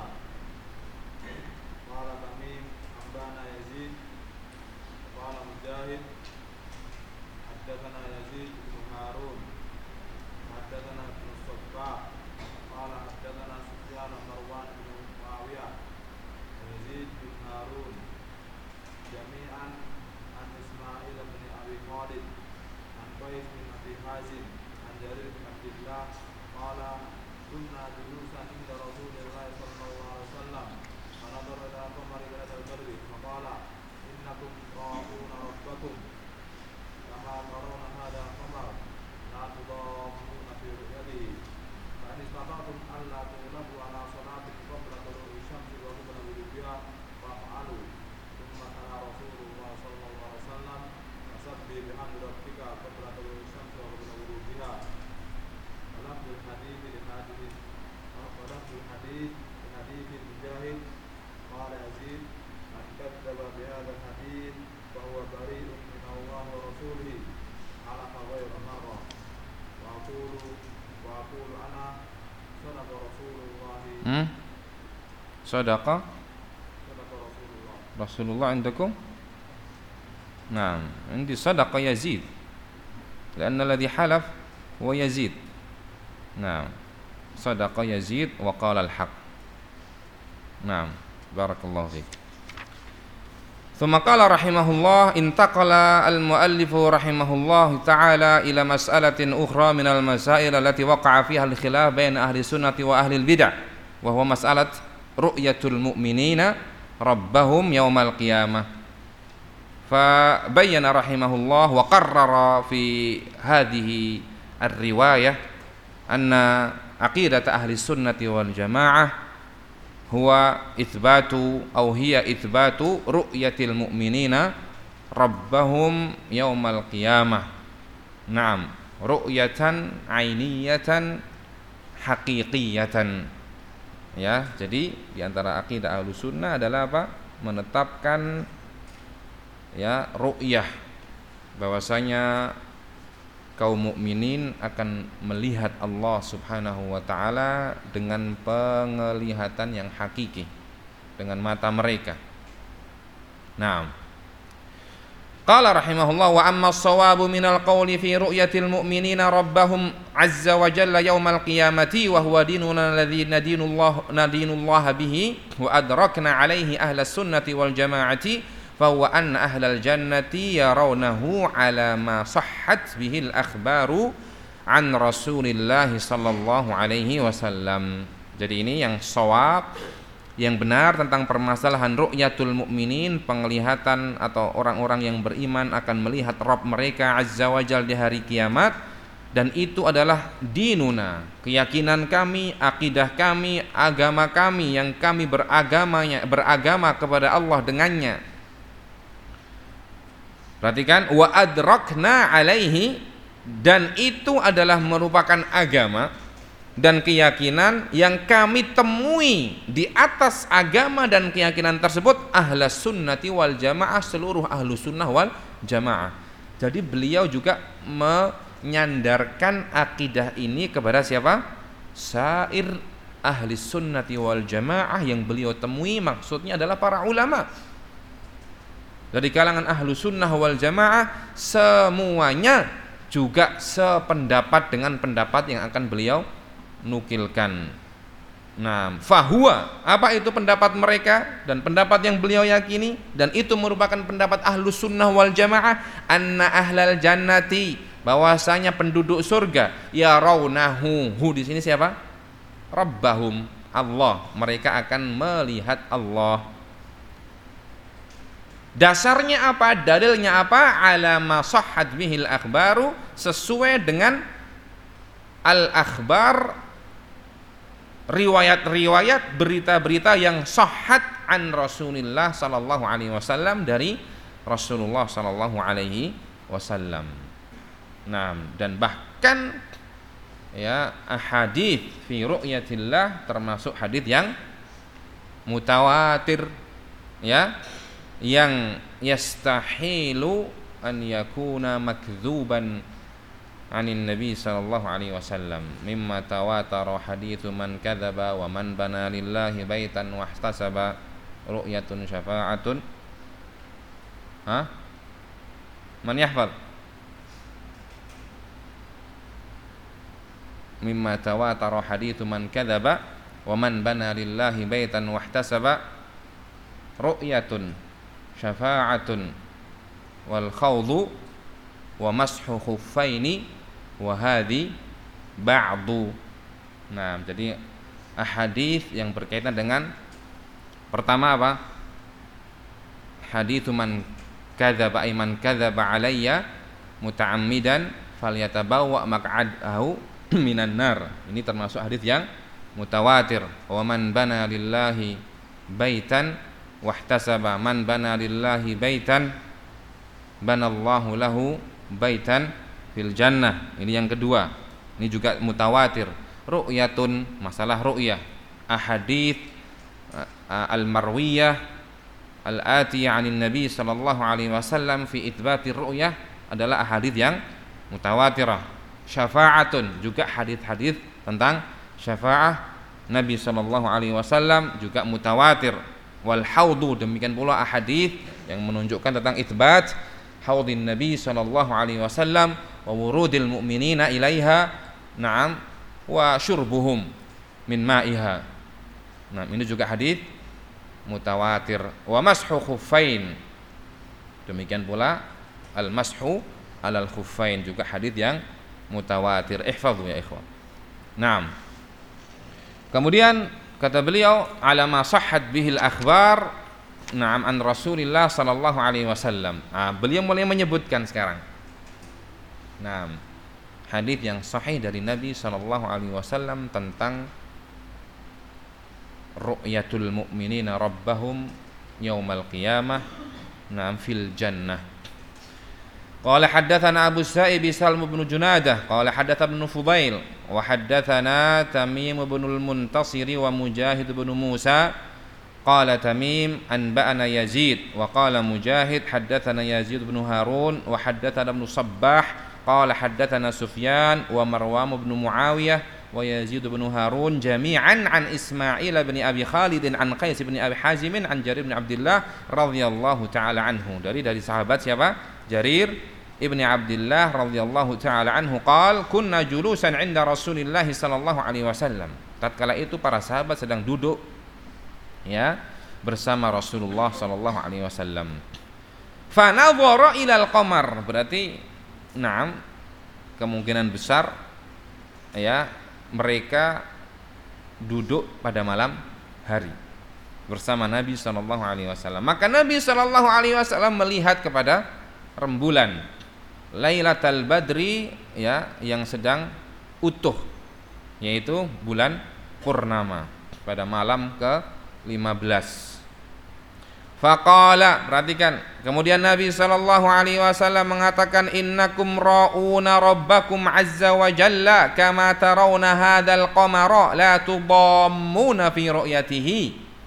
قال تميم أنبانا يزيد قال مجاهد حدثنا يزيد بن هارون حدثنا ابن الصباح قال حدثنا سفيان مروان بن معاوية ويزيد بن هارون جميعا عن إسماعيل بن أبي خالد عن قيس بن أبي حازم عن جرير بن عبد الله قال كنا جلوسا عند رسول الله صلى الله عليه وسلم فنظر إلى قمر ليلة البدر فقال إنكم تراءون ربكم كما ترون هذا القمر لا تضامون في رؤيته فإن استطعتم ألا تغلبوا على صلاة قبل طلوع الشمس وقبل غروبها فافعلوا. ثم تلا رسول الله صلى الله عليه وسلم فسبح بحمد ربك قبل طلوع الشمس وقبل غروبها. ولفظ الحديث لحديث مجاهد قال يزيد من كذب بهذا الحديث فهو بريء من الله ورسوله حلف غير مرة. وأقول أنا صدق رسول الله. صدق رسول الله عندكم؟ نعم، عندي صدق يزيد لأن الذي حلف هو يزيد. نعم، صدق يزيد وقال الحق. نعم، بارك الله فيك. ثم قال رحمه الله انتقل المؤلف رحمه الله تعالى إلى مسألة أخرى من المسائل التي وقع فيها الخلاف بين أهل السنة وأهل البدع، وهو مسألة رؤية المؤمنين ربهم يوم القيامة. فبين رحمه الله وقرر في هذه الرواية أن عقيدة أهل السنة والجماعة هو إثبات أو هي إثبات رؤية المؤمنين ربهم يوم القيامة. Naam, ru'yatan ainiyatan haqiqiyatan. Ya, jadi di antara akidah Ahlussunnah adalah apa? Menetapkan ya ru'yah, bahwasanya kaum mukminin akan melihat Allah Subhanahu wa taala dengan penglihatan yang hakiki, dengan mata mereka. Naam. Qala rahimahullah wa amma as-sawabu minal qawli fi ru'yatil mu'minina rabbahum azza wa jalla yaumal qiyamati wa huwa dinuna alladhi nadinullah bihi wa adrakna alaihi ahlas sunnati wal jama'ati fa huwa anna ahlal jannati yarawnahu ala ma sahhat bihi al-akhbaru an Rasulillah sallallahu alaihi wasallam. Jadi ini yang shawab, yang benar tentang permasalahan ru'yatul mukminin, penglihatan atau orang-orang yang beriman akan melihat Rabb mereka azza wajal di hari kiamat, dan itu adalah dinuna, keyakinan kami, akidah kami, agama kami yang kami beragama kepada Allah dengannya. Perhatikan, wa adrakna alaihi, dan itu adalah merupakan agama dan keyakinan yang kami temui di atas agama dan keyakinan tersebut ahlas sunnati wal jamaah, seluruh ahlu sunnah wal jamaah. Jadi beliau juga menyandarkan akidah ini kepada siapa? Sair ahli sunnati wal jamaah yang beliau temui, maksudnya adalah para ulama dari kalangan ahlu sunnah wal jamaah, semuanya juga sependapat dengan pendapat yang akan beliau nukilkan. Nah, fahuwa, apa itu pendapat mereka dan pendapat yang beliau yakini, dan itu merupakan pendapat ahlus sunnah wal jamaah, anna ahlal jannati, bahwasanya penduduk surga, ya raunahu, hu di sini siapa? Rabbahum, Allah, mereka akan melihat Allah. Dasarnya apa? Dalilnya apa? Ala ma sahhat bihil akhbaru, sesuai dengan al-akhbar, riwayat-riwayat, berita-berita yang sahhat an Rasulillah sallallahu alaihi wasallam, dari Rasulullah sallallahu alaihi wasallam. Nah, dan bahkan ya ahadits fi ru'yatillah termasuk hadits yang mutawatir, ya, yang yastahilu an yakuna makdzuban anin Nabi sallallahu alaihi wasallam, mimma tawatara haditsu man kadzaba wa man bana lillahi baitan wahtasaba ru'yatun syafa'atun. Man yahfaz? Mimma tawatara haditsu man kadzaba wa man bana lillahi baitan wahtasaba ru'yatun syafa'atun wal khawdu wa mashu khuffaini wa hadhi ba'du. Nah, jadi ahadits yang berkaitan dengan pertama apa? Haditsu man kadzaba man kadzaba alayya muta'ammidan falyatabawwa maq'adahu minan nar. Ini termasuk hadits yang mutawatir. Wa man bana lillahi baitan wahtasaba man bana lillahi baitan banallahu lahu baitan fil jannah. Ini yang kedua, ini juga mutawatir. Ru'yatun, masalah ru'yah, ahadits al-marwiyah al-atiyah 'anil nabi sallallahu alaihi wasallam fi itsbatir ru'yah adalah ahadits yang mutawatirah. Syafa'atun, juga hadits-hadits tentang syafa'ah Nabi sallallahu alaihi wasallam juga mutawatir. Wal haudu, demikian pula ahadits yang menunjukkan tentang itsbat haudin Nabi sallallahu alaihi wasallam wa wurudil mu'minina ilaiha, na'am, wa syurbuhum min ma'iha. Nah, ini juga hadits mutawatir. Wa mashu khuffain, demikian pula al mashu alal khuffain, juga hadits yang mutawatir. Ihfadhu ya ikhwan. Naam. Kemudian kata beliau ala ma sahhat bihil akhbar, na'am, an Rasulillah sallallahu alaihi wasallam. Beliau mulai menyebutkan sekarang, na'am, hadis yang sahih dari Nabi sallallahu alaihi wasallam tentang ru'yatul mu'minina rabbahum yaumal qiyamah, na'am, fil jannah. Qala haddatsana Abu Sa'ib Salm bin Junadah qala haddatsana Ibnu Fudail wa haddatsana Tamim bin al-Muntasir wa Mujahid bin Musa qala Tamim anba'ana Yazid wa qala Mujahid haddatsana Yazid bin Harun wa haddatsana Ibnu Sabbah qala haddatsana Sufyan wa Marwan bin Muawiyah wa Yazid bin Harun jami'an an Ismail bin Abi Khalid an Qais bin Abi Hazim an Jarir bin Abdullah radhiyallahu taala anhu. Dari sahabat siapa? Jarir Ibni Abdullah radhiyallahu taala anhu qala kunna julusan 'inda Rasulillah sallallahu alaihi wasallam. Tatkala itu para sahabat sedang duduk ya bersama Rasulullah sallallahu alaihi wasallam. Fa nadhara ila al-qamar, berarti kemungkinan besar ya mereka duduk pada malam hari bersama Nabi sallallahu alaihi wasallam. Maka Nabi sallallahu alaihi wasallam melihat kepada rembulan Lailatul Badri ya yang sedang utuh, yaitu bulan purnama pada malam ke-15. Faqala, perhatikan, kemudian Nabi sallallahu alaihi wasallam mengatakan innakum ra'una rabbakum azza wa jalla kama tarawna hadzal qamara la tudammuna fi ru'yatihi.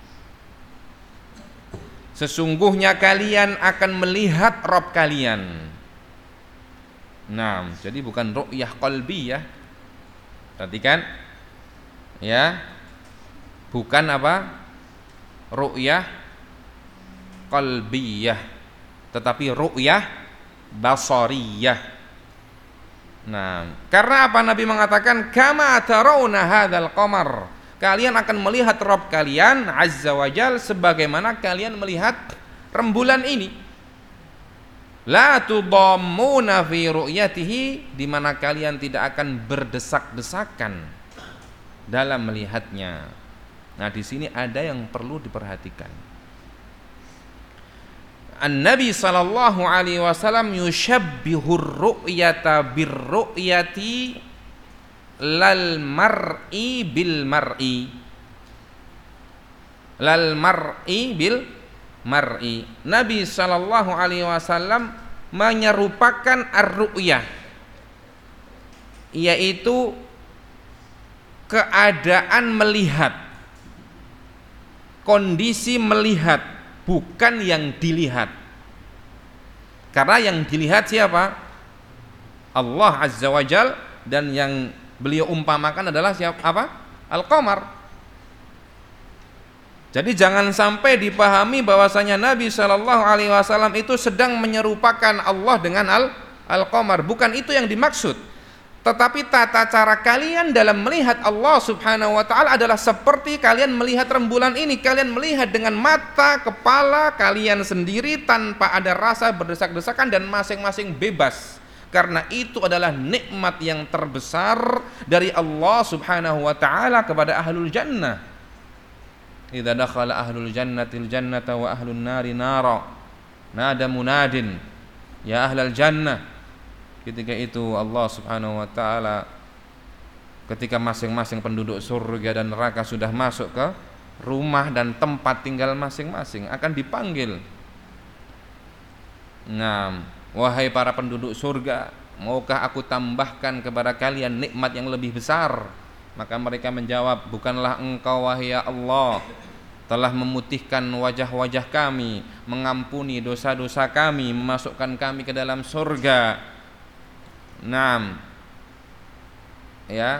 Sesungguhnya kalian akan melihat Rabb kalian. Nah, jadi bukan ru'yah qalbiyah. Perhatikan ya. Bukan apa? Ru'yah qalbiyah, tetapi ru'yah basariyah. Nah, karena apa Nabi mengatakan kama tarawna hadzal qamar? Kalian akan melihat Rabb kalian azza wajal sebagaimana kalian melihat rembulan ini. La tudammuna fi ru'yatihi, di mana kalian tidak akan berdesak-desakan dalam melihatnya. Nah, di sini ada yang perlu diperhatikan. An-Nabi sallallahu alaihi wasallam yushabbihur ru'yata birru'yati lal mar'i bil mar'i. Lal mar'i bil mar'i. Nabi sallallahu alaihi wasallam menyerupakan ar-ru'yah, yaitu keadaan melihat, kondisi melihat, bukan yang dilihat. Karena yang dilihat siapa? Allah azza wajal, dan yang beliau umpamakan adalah siapa? Apa? Al-qamar. Jadi jangan sampai dipahami bahwasanya Nabi sallallahu alaihi wasallam itu sedang menyerupakan Allah dengan al-qamar. Bukan itu yang dimaksud. Tetapi tata cara kalian dalam melihat Allah subhanahu wa ta'ala adalah seperti kalian melihat rembulan ini. Kalian melihat dengan mata kepala kalian sendiri tanpa ada rasa berdesak-desakan dan masing-masing bebas. Karena itu adalah nikmat yang terbesar dari Allah subhanahu wa ta'ala kepada ahlul jannah. Idza dakhala ahlul jannatil jannata wa ahlun nari nara nada munadin ya ahlal jannah. Ketika itu Allah subhanahu wa ta'ala, ketika masing-masing penduduk surga dan neraka sudah masuk ke rumah dan tempat tinggal masing-masing, akan dipanggil. Nah, wahai para penduduk surga, maukah aku tambahkan kepada kalian nikmat yang lebih besar? Maka mereka menjawab, bukanlah engkau wahai Allah telah memutihkan wajah-wajah kami, mengampuni dosa-dosa kami, memasukkan kami ke dalam surga. Naam. Ya.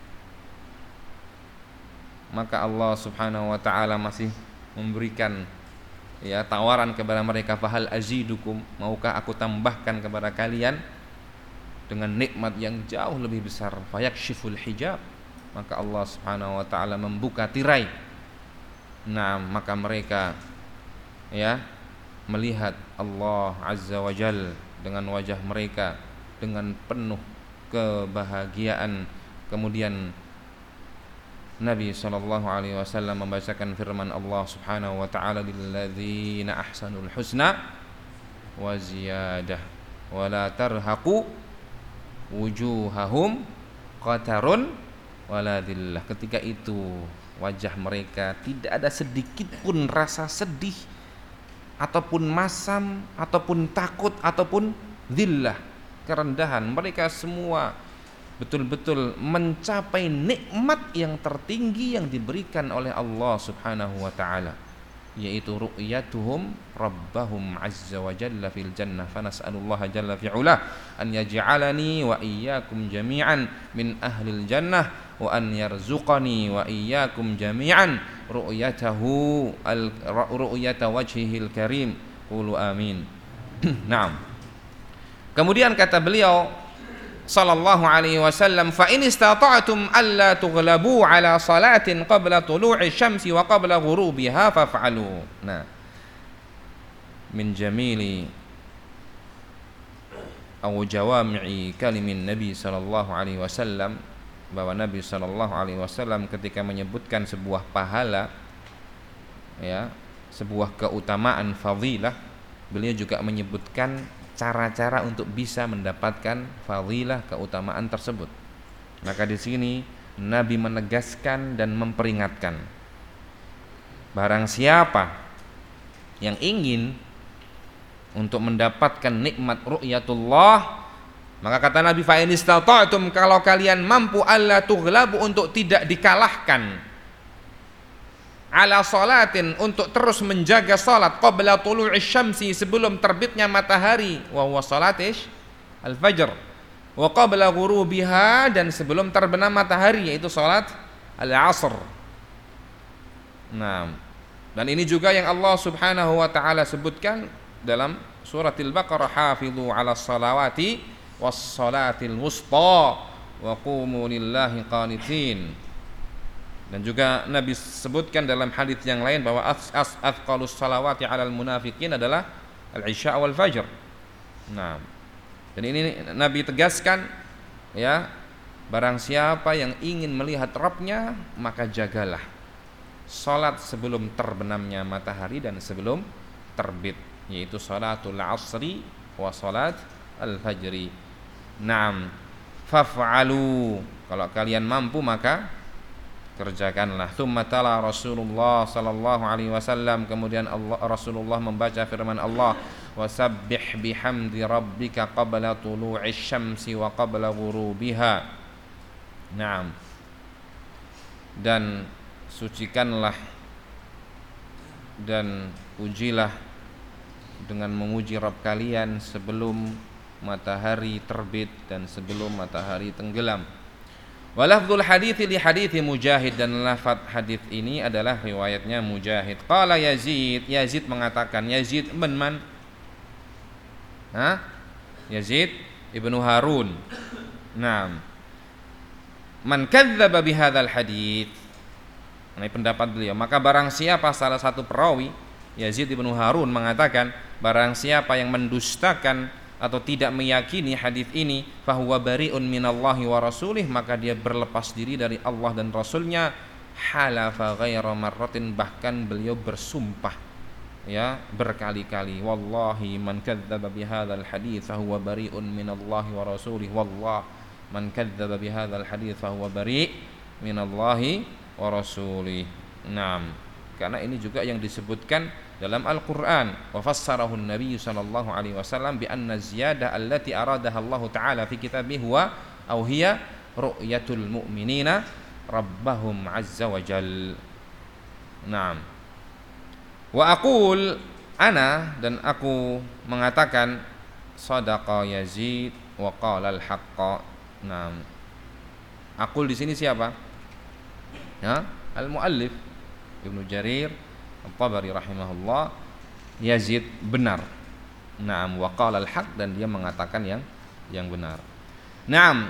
Maka Allah subhanahu wa ta'ala masih memberikan ya tawaran kepada mereka, fahal azidukum, maukah aku tambahkan kepada kalian dengan nikmat yang jauh lebih besar, fayakshiful hijab. Maka Allah subhanahu wa ta'ala membuka tirai. Nah, maka mereka ya melihat Allah azza wa jal dengan wajah mereka dengan penuh kebahagiaan. Kemudian Nabi sallallahu alaihi wasallam membacakan firman Allah subhanahu wa ta'ala, lilladzina ahsanul husna wa ziyadah wa la tarhaqu wujuhahum qatarun wala dhillah. Ketika itu wajah mereka tidak ada sedikit pun rasa sedih ataupun masam ataupun takut ataupun dhillah, kerendahan. Mereka semua betul-betul mencapai nikmat yang tertinggi yang diberikan oleh Allah Subhanahu wa taala, yaitu ru'yatuhum rabbahum azza wa jalla fil jannah. Fa nas'alullaha jalla fi'ala an yaj'alani wa iyyakum jami'an min ahlil jannah wa an yarzuqani wa iyyakum jami'an ru'yatahu ru'yata wajhihil karim. Qulu amin. Naam. Kemudian kata beliau sallallahu alaihi wasallam, fa in istata'tum alla tughlabu ala salatin qabla tulu'i syamsi wa qabla ghurubiha faf'alu. Nah, min jamili aw jawami'i kalimin Nabi sallallahu alaihi wasallam, bahwa Nabi sallallahu alaihi wasallam ketika menyebutkan sebuah pahala, ya, sebuah keutamaan fadilah, beliau juga menyebutkan cara-cara untuk bisa mendapatkan fadilah keutamaan tersebut. Maka di sini Nabi menegaskan dan memperingatkan, barang siapa yang ingin untuk mendapatkan nikmat ru'yatullah, maka kata Nabi, fa in istata'tum, kalau kalian mampu, alla tughlabu, untuk tidak dikalahkan, ala salatin, untuk terus menjaga salat, qabla tulu'i syamsi, sebelum terbitnya matahari, wa huwa salatish al-fajr, wa qabla ghurubiha, dan sebelum terbenam matahari, yaitu salat al-asr. Nah, dan ini juga yang Allah Subhanahu wa taala sebutkan dalam surat Al-Baqarah, hafizu 'alas salawati was salatil wusta wa qumu lillahi qanitin. Dan juga Nabi sebutkan dalam hadis yang lain bahwa athqalus salawati 'alal munafiqin adalah al-isya wal fajr. Nah, dan ini Nabi tegaskan, ya, barang siapa yang ingin melihat Rabbnya, maka jagalah salat sebelum terbenamnya matahari dan sebelum terbit, yaitu salatul asri wa salat al-fajri. Naam, faf'alu, kalau kalian mampu maka kerjakanlah. Tsumma tala Rasulullah sallallahu alaihi wasallam, kemudian Rasulullah membaca firman Allah, wasabbih bihamdi rabbika qabla tulu'is syamsi wa qabla ghurubiha. Naam, dan sucikanlah dan pujilah dengan memuji Rabb kalian sebelum matahari terbit dan sebelum matahari tenggelam. Walafdzul hadithi li hadithi Mujahid, dan lafaz hadis ini adalah riwayatnya Mujahid. Qala Yazid, Yazid mengatakan, Yazid bin man? Yazid ibnu Harun. Naam. Man kadzdzaba bihadzal hadits. Ini pendapat beliau. Maka barang siapa, salah satu perawi Yazid ibnu Harun mengatakan, barang siapa yang mendustakan atau tidak meyakini hadis ini, fahuwa bari'un minallahi wa rasulih, maka dia berlepas diri dari Allah dan Rasulnya. Halafa ghaira marratin, bahkan beliau bersumpah, ya, berkali-kali, wallahi man kadzdzaba bihadzal hadits fahuwa bari'un minallahi wa rasulih, wallah man kadzdzaba bihadzal hadits fahuwa bari' minallahi wa rasulih. Naam, karena ini juga yang disebutkan dalam Al-Qur'an, wa fassarahu an-nabiy sallallahu alaihi wasallam bi anna ziyadah allati aradaha Allah taala fi kitabih huwa aw hiya ru'yatul mu'minina rabbahum azza wa jal. Naam. Wa aqul, ana, dan aku mengatakan, sadaqa Yazid wa qala al-haqqa. Naam. Aqul di sini siapa? Ya, al-muallif Ibnu Jarir At-Tabari rahimahullah, Yazid benar. Naam, wa qala al-haq, dan dia mengatakan yang benar. Naam.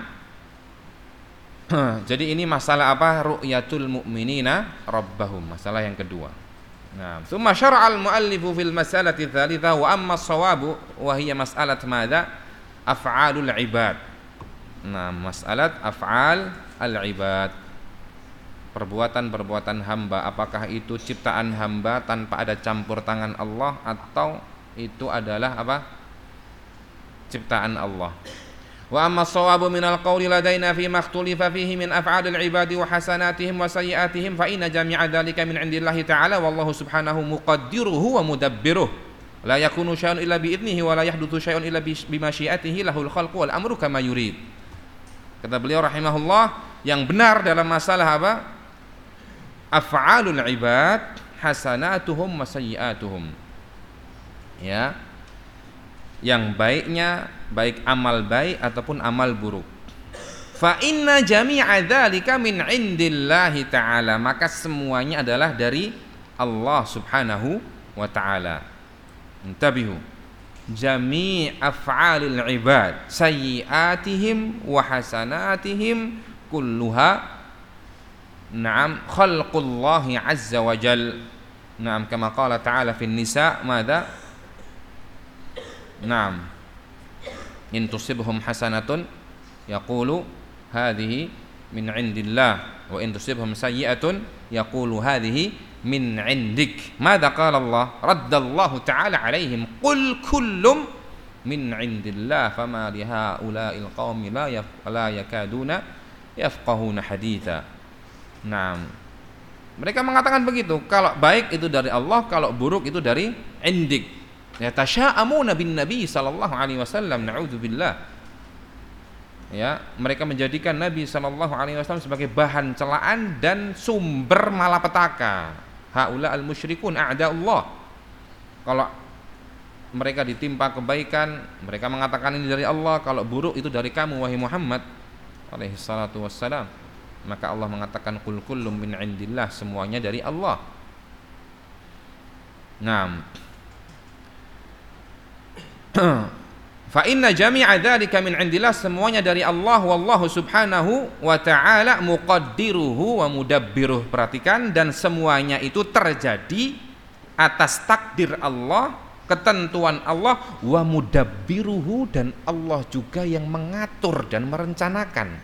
Jadi ini masalah apa? Ru'yatul mu'minina rabbahum, masalah yang kedua. Naam. Tsumma syara'a al-muallifu fil mas'alati tsalitsa wa amma as-shawabu wa hiya mas'alat madza? Af'alul ibad. Nah, mas'alat af'al al-ibad, perbuatan-perbuatan hamba, apakah itu ciptaan hamba tanpa ada campur tangan Allah, atau itu adalah apa? Ciptaan Allah. Wa amma shawabu minal qawli ladaina fi ma ikhtulifa fihi min af'alil ibadi wa hasanatihim wa sayyi'atihim fa inna jami'a dzalika min indillahi ta'ala wallahu subhanahu muqaddiruhu wa mudabbiruh. La yakunu syai'un illa bi idnihi wa la yahdutsu syai'un illa bi masyiatihi lahul khalqu wal amru kama yurid. Kata beliau rahimahullah, yang benar dalam masalah apa? Af'alul ibad hasanatuhum wa sayyi'atuhum. Ya. Yang baiknya baik amal baik ataupun amal buruk. Fa inna jami'a dzalika min indillahi ta'ala, maka semuanya adalah dari Allah Subhanahu wa ta'ala. Intabihu. Jami' af'alil ibad sayyi'atihim wa hasanatihim kulluha na'am khalqullahi azza wa jal. Na'am kama qala ta'ala fin nisa madza? Na'am. In tusibhum hasanatun yaqulu hadhihi min indillah wa in tusibhum sayyi'atun yaqulu hadhihi min indik. Madza qala Allah? Raddallahu ta'ala alaihim qul kullum min indillah fama li haula'il qaumi la yakaduna yafqahuna haditha. Naam. Mereka mengatakan begitu, kalau baik itu dari Allah, kalau buruk itu dari indik. Yatasha'amuna bin nabi sallallahu alaihi wasallam, na'udzubillah. Ya, mereka menjadikan Nabi sallallahu alaihi wasallam sebagai bahan celaan dan sumber malapetaka. Haula al-musyrikun a'da'ullah. Kalau mereka ditimpa kebaikan, mereka mengatakan ini dari Allah, kalau buruk itu dari kamu wahai Muhammad alaihi salatu wassalam. Maka Allah mengatakan qul kullum min indillah, semuanya dari Allah. Naam. Fa inna jami'a dzalika min indillah, semuanya dari Allah, wallahu subhanahu wa ta'ala muqaddiruhu wa mudabbiruh. Perhatikan, dan semuanya itu terjadi atas takdir Allah, ketentuan Allah, wa mudabbiruhu, dan Allah juga yang mengatur dan merencanakan.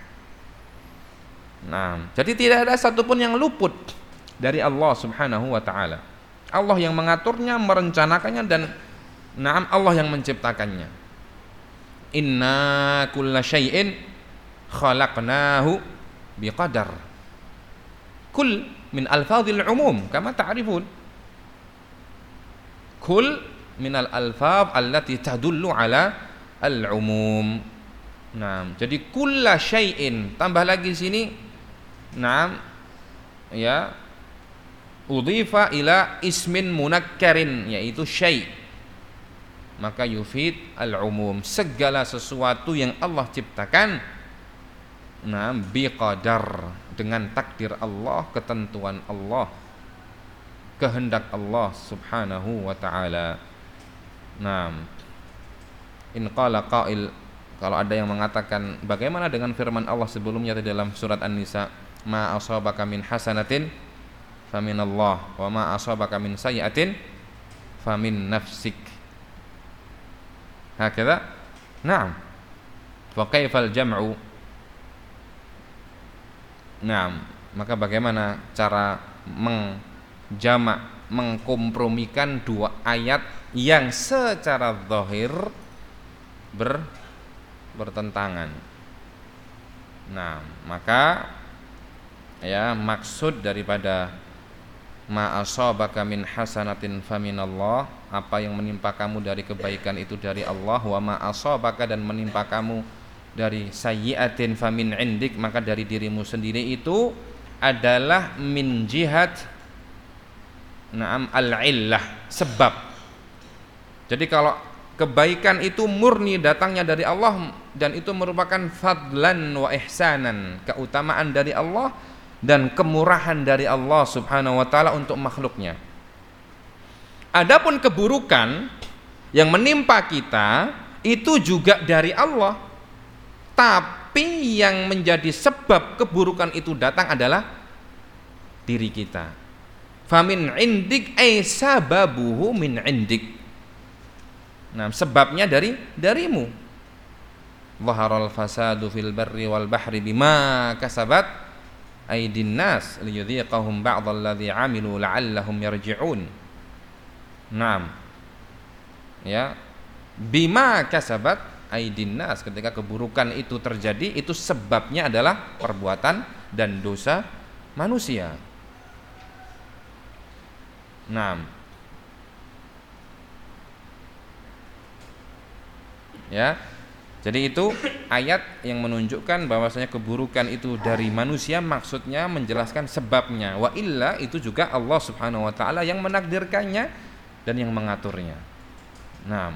Nah, jadi tidak ada satupun yang luput dari Allah subhanahu wa ta'ala. Allah yang mengaturnya, merencanakannya, dan na'am Allah yang menciptakannya. Inna kulla syai'in khalaqnahu biqadar. Kul min alfadhil umum kama ta'rifun. Kul min al-alfadh allati tadullu ala al-umum. Nah, jadi kulla syai'in, tambah lagi sini, nah, ya, udhifa ila ismin munakkarin, yaitu syai'. Maka yufid al-umum, segala sesuatu yang Allah ciptakan, nah, biqadar, dengan takdir Allah, ketentuan Allah, kehendak Allah subhanahu wa ta'ala. Nah, in qala qail, kalau ada yang mengatakan bagaimana dengan firman Allah sebelumnya di dalam surat An-Nisa, ma asabaka min hasanatin faminallah wa ma asabaka min sayyi'atin famin nafsik. Hakadha. Naam. Fa kaifal jam'u? Naam, maka bagaimana cara menjamak, mengkompromikan dua ayat yang secara zahir bertentangan. Nah, maka ya, maksud daripada ma asabaka min hasanatin faminallah, apa yang menimpa kamu dari kebaikan itu dari Allah, wa ma asabaka, dan menimpa kamu dari sayyi'atin famin indik, maka dari dirimu sendiri, itu adalah min jihad na'am al-illah, sebab. Jadi kalau kebaikan itu murni datangnya dari Allah, dan itu merupakan fadlan wa ihsanan, keutamaan dari Allah dan kemurahan dari Allah subhanahu wa ta'ala untuk makhluknya. Adapun keburukan yang menimpa kita itu juga dari Allah, tapi yang menjadi sebab keburukan itu datang adalah diri kita. Famin indik ay sababuhu min indik. Nah, sebabnya darimu. Zaharal fasadu fil barri wal bahri bima kasabat aydin nas liyudhiqahum ba'dalladzi 'amilu la'allahum yarji'un. Naam. Ya. Bima kasabat aydin nas, ketika keburukan itu terjadi, itu sebabnya adalah perbuatan dan dosa manusia. Naam. Ya. Jadi itu ayat yang menunjukkan bahwasanya keburukan itu dari manusia, maksudnya menjelaskan sebabnya. Wa illa itu juga Allah Subhanahu wa taala yang menakdirkannya dan yang mengaturnya. Nah.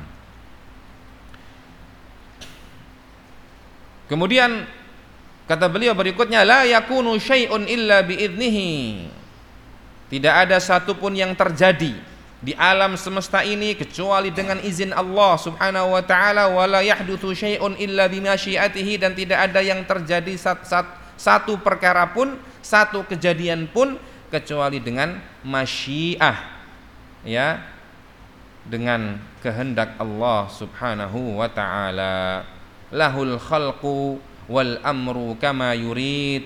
Kemudian kata beliau berikutnya, la yakunu syai'un illa biidnihi. Tidak ada satupun yang terjadi di alam semesta ini kecuali dengan izin Allah Subhanahu wa taala, wala yahdutsu syai'un illa bimasyiatihi, dan tidak ada yang terjadi satu perkara pun, satu kejadian pun kecuali dengan masyiah, ya, dengan kehendak Allah Subhanahu wa taala. Lahul khalqu wal amru kama yurid.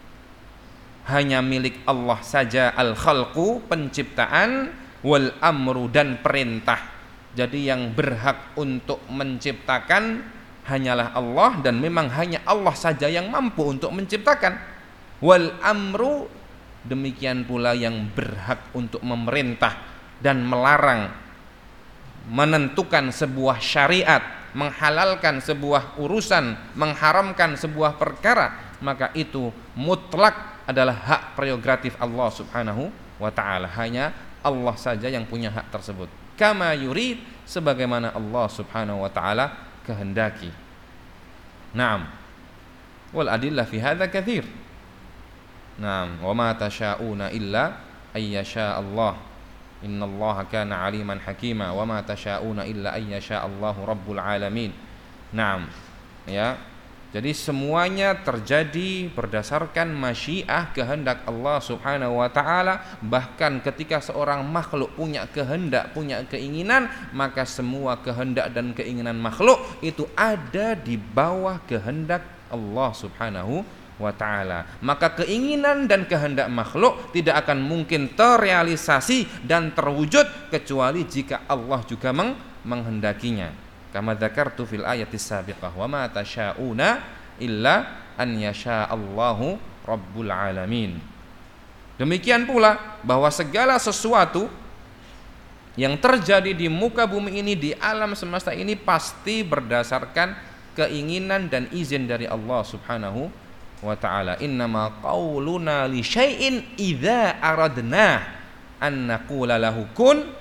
Hanya milik Allah saja al khalqu, penciptaan, wal amru, dan perintah. Jadi yang berhak untuk menciptakan hanyalah Allah, dan memang hanya Allah saja yang mampu untuk menciptakan. Wal amru, demikian pula yang berhak untuk memerintah dan melarang, menentukan sebuah syariat, menghalalkan sebuah urusan, mengharamkan sebuah perkara, maka itu mutlak adalah hak prerogatif Allah Subhanahu wa taala. Hanya Allah saja yang punya hak tersebut. Kama yurid, sebagaimana Allah Subhanahu wa taala kehendaki. Naam. Wal adillah fi hadza katsir. Naam, wa ma tasyauna illa ayyasha Allah. Innallaha kana aliman hakima, wa ma tasyauna illa ayyasha Allahu rabbul alamin. Naam. Ya. Jadi semuanya terjadi berdasarkan masyiah, kehendak Allah Subhanahu wa taala. Bahkan ketika seorang makhluk punya kehendak, punya keinginan, maka semua kehendak dan keinginan makhluk itu ada di bawah kehendak Allah Subhanahu wa taala. Maka keinginan dan kehendak makhluk tidak akan mungkin terrealisasi dan terwujud kecuali jika Allah juga menghendakinya. Kama dzakartu fil ayatis sabiqah, wa ma tasyauna illa an yasha Allahu rabbul alamin. Demikian pula bahwa segala sesuatu yang terjadi di muka bumi ini, di alam semesta ini, pasti berdasarkan keinginan dan izin dari Allah Subhanahu wa ta'ala. Innama qauluna li syai'in idza aradna an naqula lahu kun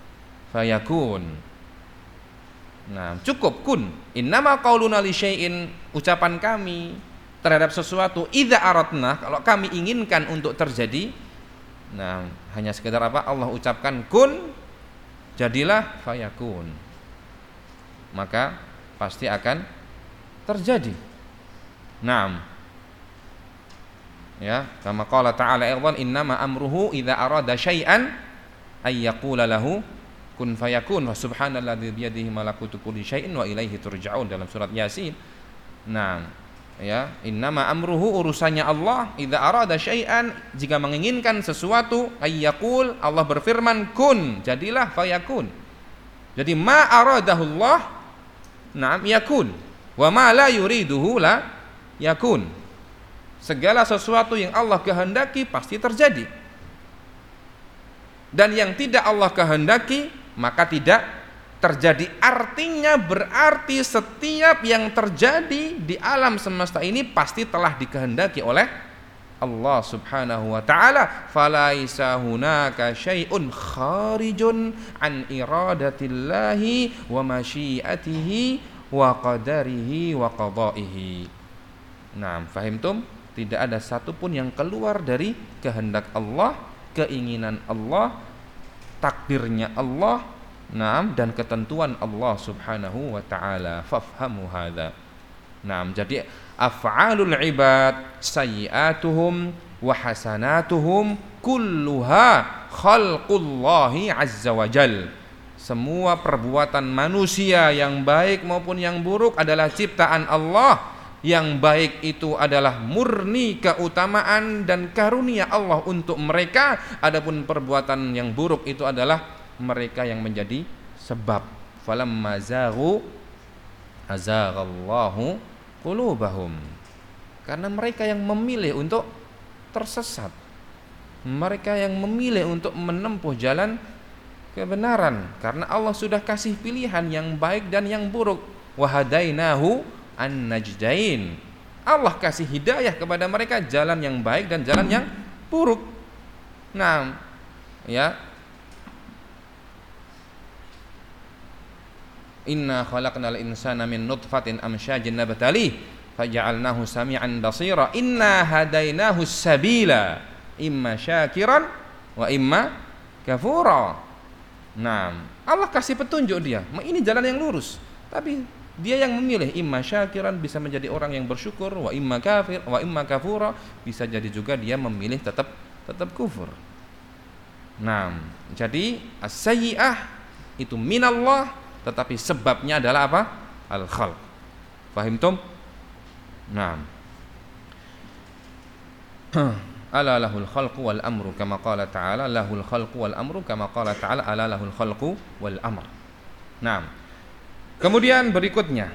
fayakun. Nah, cukup kun. Innama qauluna li syai'in, ucapan kami terhadap sesuatu, idza aradna, kalau kami inginkan untuk terjadi. Nah, hanya sekedar apa? Allah ucapkan kun, jadilah, fayakun. Maka pasti akan terjadi. Naam. Ya, kama qala ta'ala aidan, innama amruhu idza arada syai'an ay yaqula lahu kun fayakun, wa subhanalladzi biyadihi malakutu kulli syai'in wa ilaihi turja'un, dalam surat Yasin. Nah, ya, innama amruhu, urusannya Allah, idza arada syai'an, jika menginginkan sesuatu, ay yaqul, Allah berfirman kun, jadilah, fayakun. Jadi ma aradahullah, na'am, yakun, wa ma la yuriduhu la yakun. Segala sesuatu yang Allah kehendaki pasti terjadi, dan yang tidak Allah kehendaki maka tidak terjadi. Artinya berarti setiap yang terjadi di alam semesta ini pasti telah dikehendaki oleh Allah Subhanahu wa ta'ala. Falaisa hunaka syai'un kharijun an iradatillahi wa masyiatihi wa qadarihi wa qadaihi. Nah, fahimtum? Tidak ada satupun yang keluar dari kehendak Allah, keinginan Allah, takdirnya Allah, naam, dan ketentuan Allah Subhanahu wa ta'ala. Fafhamu hadza. Naam, jadi af'alul ibad sayyi'atuhum wa hasanatuhum kulluha khalqullahi azza wa jal. Semua perbuatan manusia yang baik maupun yang buruk adalah ciptaan Allah. Yang baik itu adalah murni keutamaan dan karunia Allah untuk mereka. Adapun perbuatan yang buruk itu adalah mereka yang menjadi sebab. Falamma zaghu azaghallahu qulubahum. Karena mereka yang memilih untuk tersesat, mereka yang memilih untuk menempuh jalan kebenaran, karena Allah sudah kasih pilihan yang baik dan yang buruk. wa hadainahu an-najdain. Allah kasih hidayah kepada mereka jalan yang baik dan jalan yang buruk. Nah, ya. Inna khalaqnal insana min nutfatin amsyajin nabtalih faja'alnahu sami'an basira. Inna hadainahu sabila imma syakiran wa imma kafura. Nah, Allah kasih petunjuk dia. Ini jalan yang lurus. Tapi dia yang memilih imma syakiran bisa menjadi orang yang bersyukur, wa imma kafir, wa imma kafura bisa jadi juga dia memilih tetap kufur. Nah, jadi as-sayyi'ah itu minallah, tetapi sebabnya adalah apa? Al-khalq. Paham tum? Nah. Ala lahul khalqu wal amru kama qala ta'ala, lahul khalqu wal amru kama qala ta'ala, ala lahul khalqu wal amr. Nah. Kemudian berikutnya.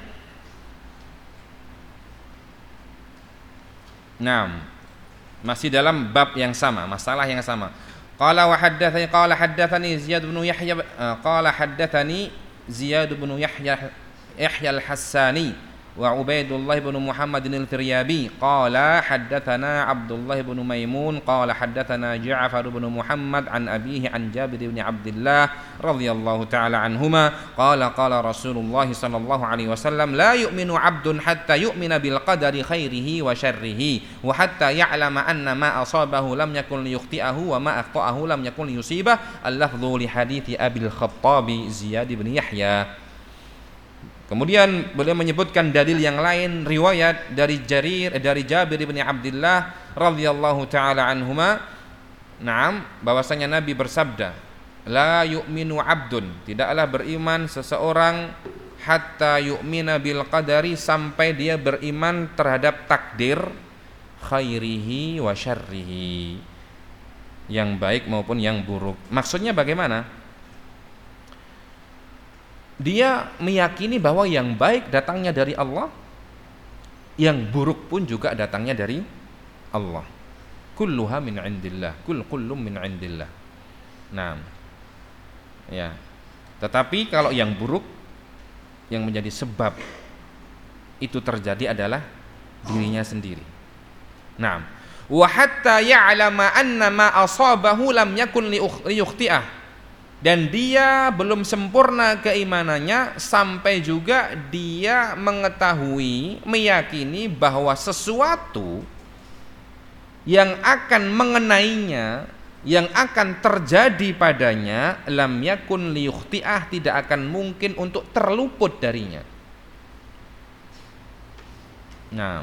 Nah, masih dalam bab yang sama, masalah yang sama. Qala haddatsani Ziyad bin Yahya qala haddatsani Ziyad bin Yahya al-Hassani wa Ubaidullah bin Muhammad al-Firyabi qala haddatsana Abdullah bin Maimun qala haddatsana Ja'far bin Muhammad an abihi an Jabir bin Abdullah radhiyallahu ta'ala anhuma qala qala Rasulullah sallallahu alaihi wasallam la yu'minu 'abdun hatta yu'mina bil qadari khairihi wa syarrihi wa hatta ya'lama anna ma asabahu lam yakun liyukhti'ahu wa ma akhta'ahu lam yakun liyusibah. Al-lafdhu li hadithi Abil Khattabi Ziyad bin Yahya. Kemudian beliau menyebutkan dalil yang lain, riwayat dari Jabir bin Abdullah radhiyallahu taala anhuma, na'am, bahwasanya Nabi bersabda, la yu'minu 'abdun, tidaklah beriman seseorang hatta yu'mina bil qadari, sampai dia beriman terhadap takdir khairihi wa syarrihi, yang baik maupun yang buruk. Maksudnya bagaimana? Dia meyakini bahwa yang baik datangnya dari Allah, yang buruk pun juga datangnya dari Allah. Kulluha min indillah, kullum min indillah. Nah, ya. Tetapi kalau yang buruk, yang menjadi sebab itu terjadi adalah dirinya sendiri. Nah, wa hatta ya'lama anna ma asabahu lam yakun liyukhti'ah. Dan dia belum sempurna keimanannya sampai juga dia mengetahui, meyakini bahwa sesuatu yang akan mengenainya, yang akan terjadi padanya, lam yakun liyukhti'ah, tidak akan mungkin untuk terluput darinya. Nah,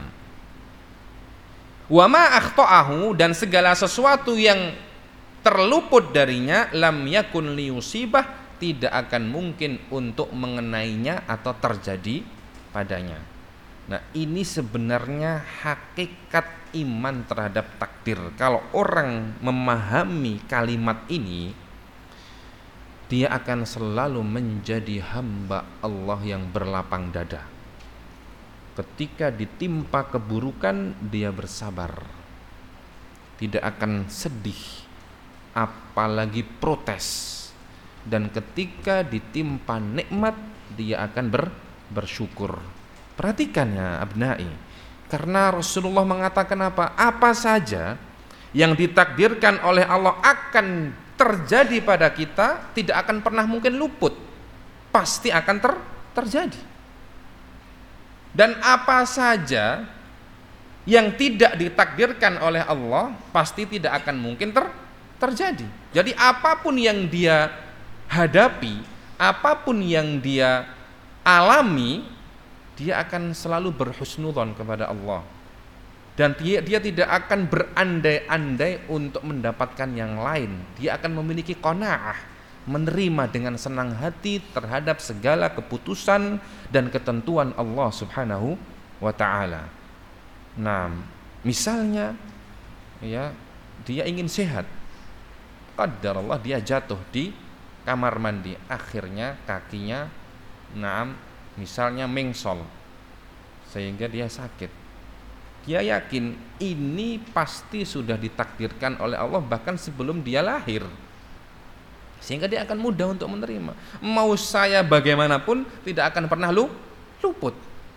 wa ma akhta'ahu, dan segala sesuatu yang terluput darinya, lam yakun liyusibah, tidak akan mungkin untuk mengenainya atau terjadi padanya. Nah, ini sebenarnya hakikat iman terhadap takdir. Kalau orang memahami kalimat ini, dia akan selalu menjadi hamba Allah yang berlapang dada. Ketika ditimpa keburukan, dia bersabar, tidak akan sedih, apalagi protes. Dan ketika ditimpa nikmat, dia akan bersyukur. Perhatikan ya abnai, karena Rasulullah mengatakan apa? Apa saja yang ditakdirkan oleh Allah akan terjadi pada kita, tidak akan pernah mungkin luput, pasti akan terjadi. Dan apa saja yang tidak ditakdirkan oleh Allah, pasti tidak akan mungkin terjadi. Jadi apapun yang dia hadapi, apapun yang dia alami, dia akan selalu berhusnudzon kepada Allah. Dan dia tidak akan berandai-andai untuk mendapatkan yang lain. Dia akan memiliki qanaah, menerima dengan senang hati terhadap segala keputusan dan ketentuan Allah Subhanahu wa ta'ala. Nah, misalnya ya, dia ingin sehat, qadarullah dia jatuh di kamar mandi, akhirnya kakinya misalnya mengsol sehingga dia sakit. Dia yakin ini pasti sudah ditakdirkan oleh Allah bahkan sebelum dia lahir, sehingga dia akan mudah untuk menerima. Mau saya bagaimanapun tidak akan pernah luput. luput.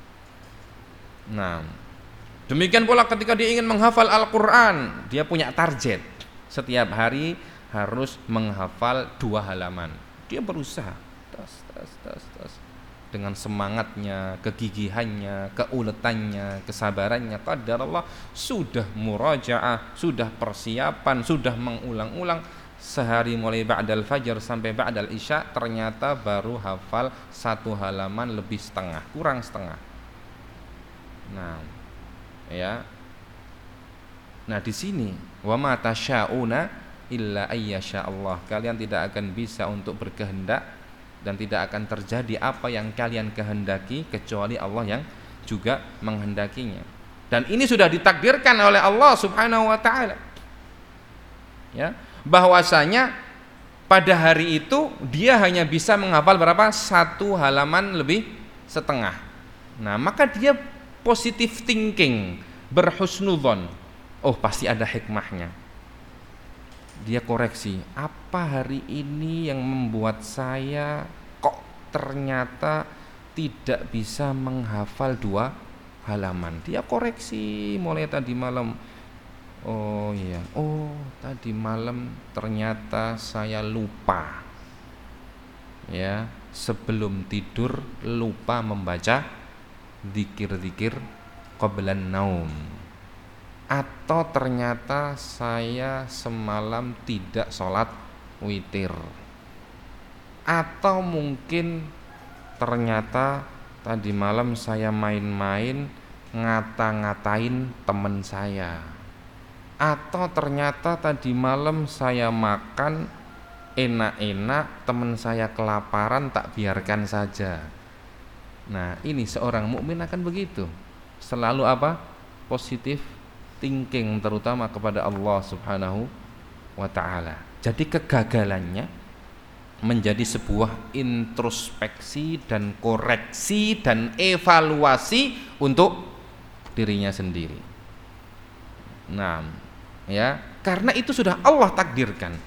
Nah, demikian pula ketika dia ingin menghafal Al-Quran, dia punya target. Setiap hari harus menghafal 2 halaman. Dia berusaha tas. Dengan semangatnya, kegigihannya, keuletannya, kesabarannya, qadarullah sudah murajaah, sudah persiapan, sudah mengulang-ulang. Sehari mulai ba'dal fajar sampai ba'dal isya, ternyata baru hafal 1 halaman lebih setengah, kurang setengah. Nah, ya. Nah, di sini wa ma tasyauna illa ayyasha Allah. Kalian tidak akan bisa untuk berkehendak dan tidak akan terjadi apa yang kalian kehendaki kecuali Allah yang juga menghendakinya. Dan ini sudah ditakdirkan oleh Allah Subhanahu wa taala. Ya, bahwasanya pada hari itu dia hanya bisa menghafal berapa? 1 halaman lebih setengah. Nah, maka dia positive thinking, berhusnudzon. Oh, pasti ada hikmahnya. Dia koreksi, apa hari ini yang membuat saya kok ternyata tidak bisa menghafal 2 halaman. Dia koreksi mulai tadi malam. Oh iya, tadi malam ternyata saya lupa. Ya, sebelum tidur lupa membaca zikir-zikir qablan naum. Atau ternyata saya semalam tidak sholat witir. Atau mungkin ternyata tadi malam saya main-main ngata-ngatain teman saya. Atau ternyata tadi malam saya makan enak-enak, teman saya kelaparan, tak biarkan saja. Nah, ini seorang mukmin akan begitu. Selalu apa? Positif thinking, terutama kepada Allah Subhanahu wa ta'ala. Jadi kegagalannya menjadi sebuah introspeksi dan koreksi dan evaluasi untuk dirinya sendiri. Nah, ya, karena itu sudah Allah takdirkan.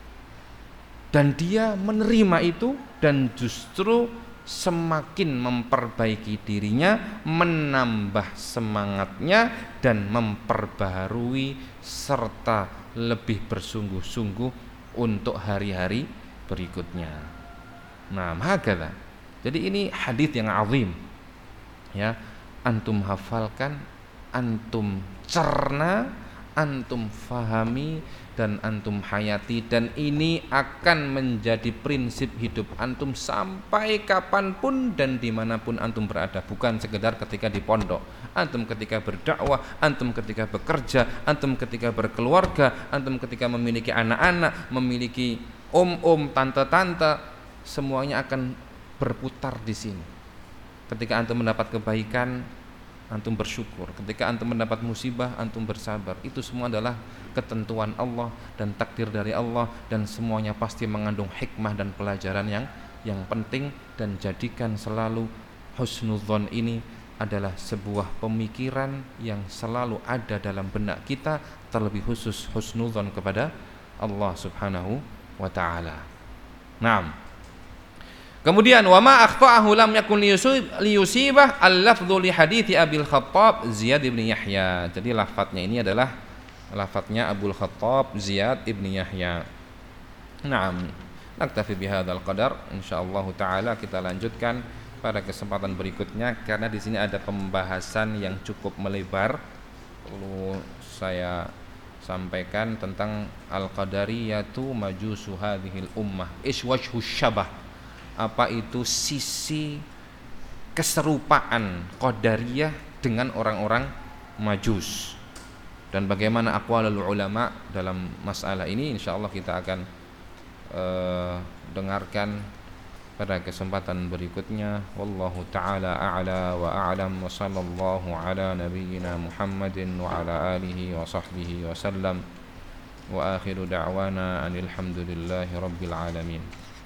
Dan dia menerima itu dan justru semakin memperbaiki dirinya, menambah semangatnya dan memperbaharui serta lebih bersungguh-sungguh untuk hari-hari berikutnya. Nah, hakadha. Jadi ini hadis yang azim. Ya, antum hafalkan, antum cerna, antum fahami dan antum hayati, dan ini akan menjadi prinsip hidup antum sampai kapanpun dan dimanapun antum berada. Bukan sekedar ketika di pondok, antum ketika berdakwah, antum ketika bekerja, antum ketika berkeluarga, antum ketika memiliki anak-anak, memiliki om-om, tante-tante, semuanya akan berputar di sini. Ketika antum mendapat kebaikan, antum bersyukur. Ketika antum mendapat musibah, antum bersabar. Itu semua adalah ketentuan Allah dan takdir dari Allah, dan semuanya pasti mengandung hikmah dan pelajaran yang penting. Dan jadikan selalu husnudzon ini adalah sebuah pemikiran yang selalu ada dalam benak kita, terlebih khusus husnudzon kepada Allah Subhanahu wa ta'ala. Naam. Kemudian wa ma akhta'ahu lam yakun liyusibah al-lafdhu li hadithi Abil Khattab Ziyad ibn Yahya. Jadi lafadznya ini adalah lafadznya Abul Khattab Ziyad ibn Yahya. Naam. Naktafi bihadzal qadar. Insyaallah taala kita lanjutkan pada kesempatan berikutnya, karena di sini ada pembahasan yang cukup melebar. Perlu saya sampaikan tentang al-qadariyatu majusu hadhil ummah. Iswajhu syabah. Apa itu sisi keserupaan Qadariyah dengan orang-orang Majus, dan bagaimana aqwalul ulama dalam masalah ini, insyaallah kita akan dengarkan pada kesempatan berikutnya. Wallahu taala a'la wa a'lam, wa sallallahu ala nabiyyina Muhammadin wa ala alihi wa sahbihi wa sallam, wa akhiru da'wana anil hamdulillahi rabbil alamin.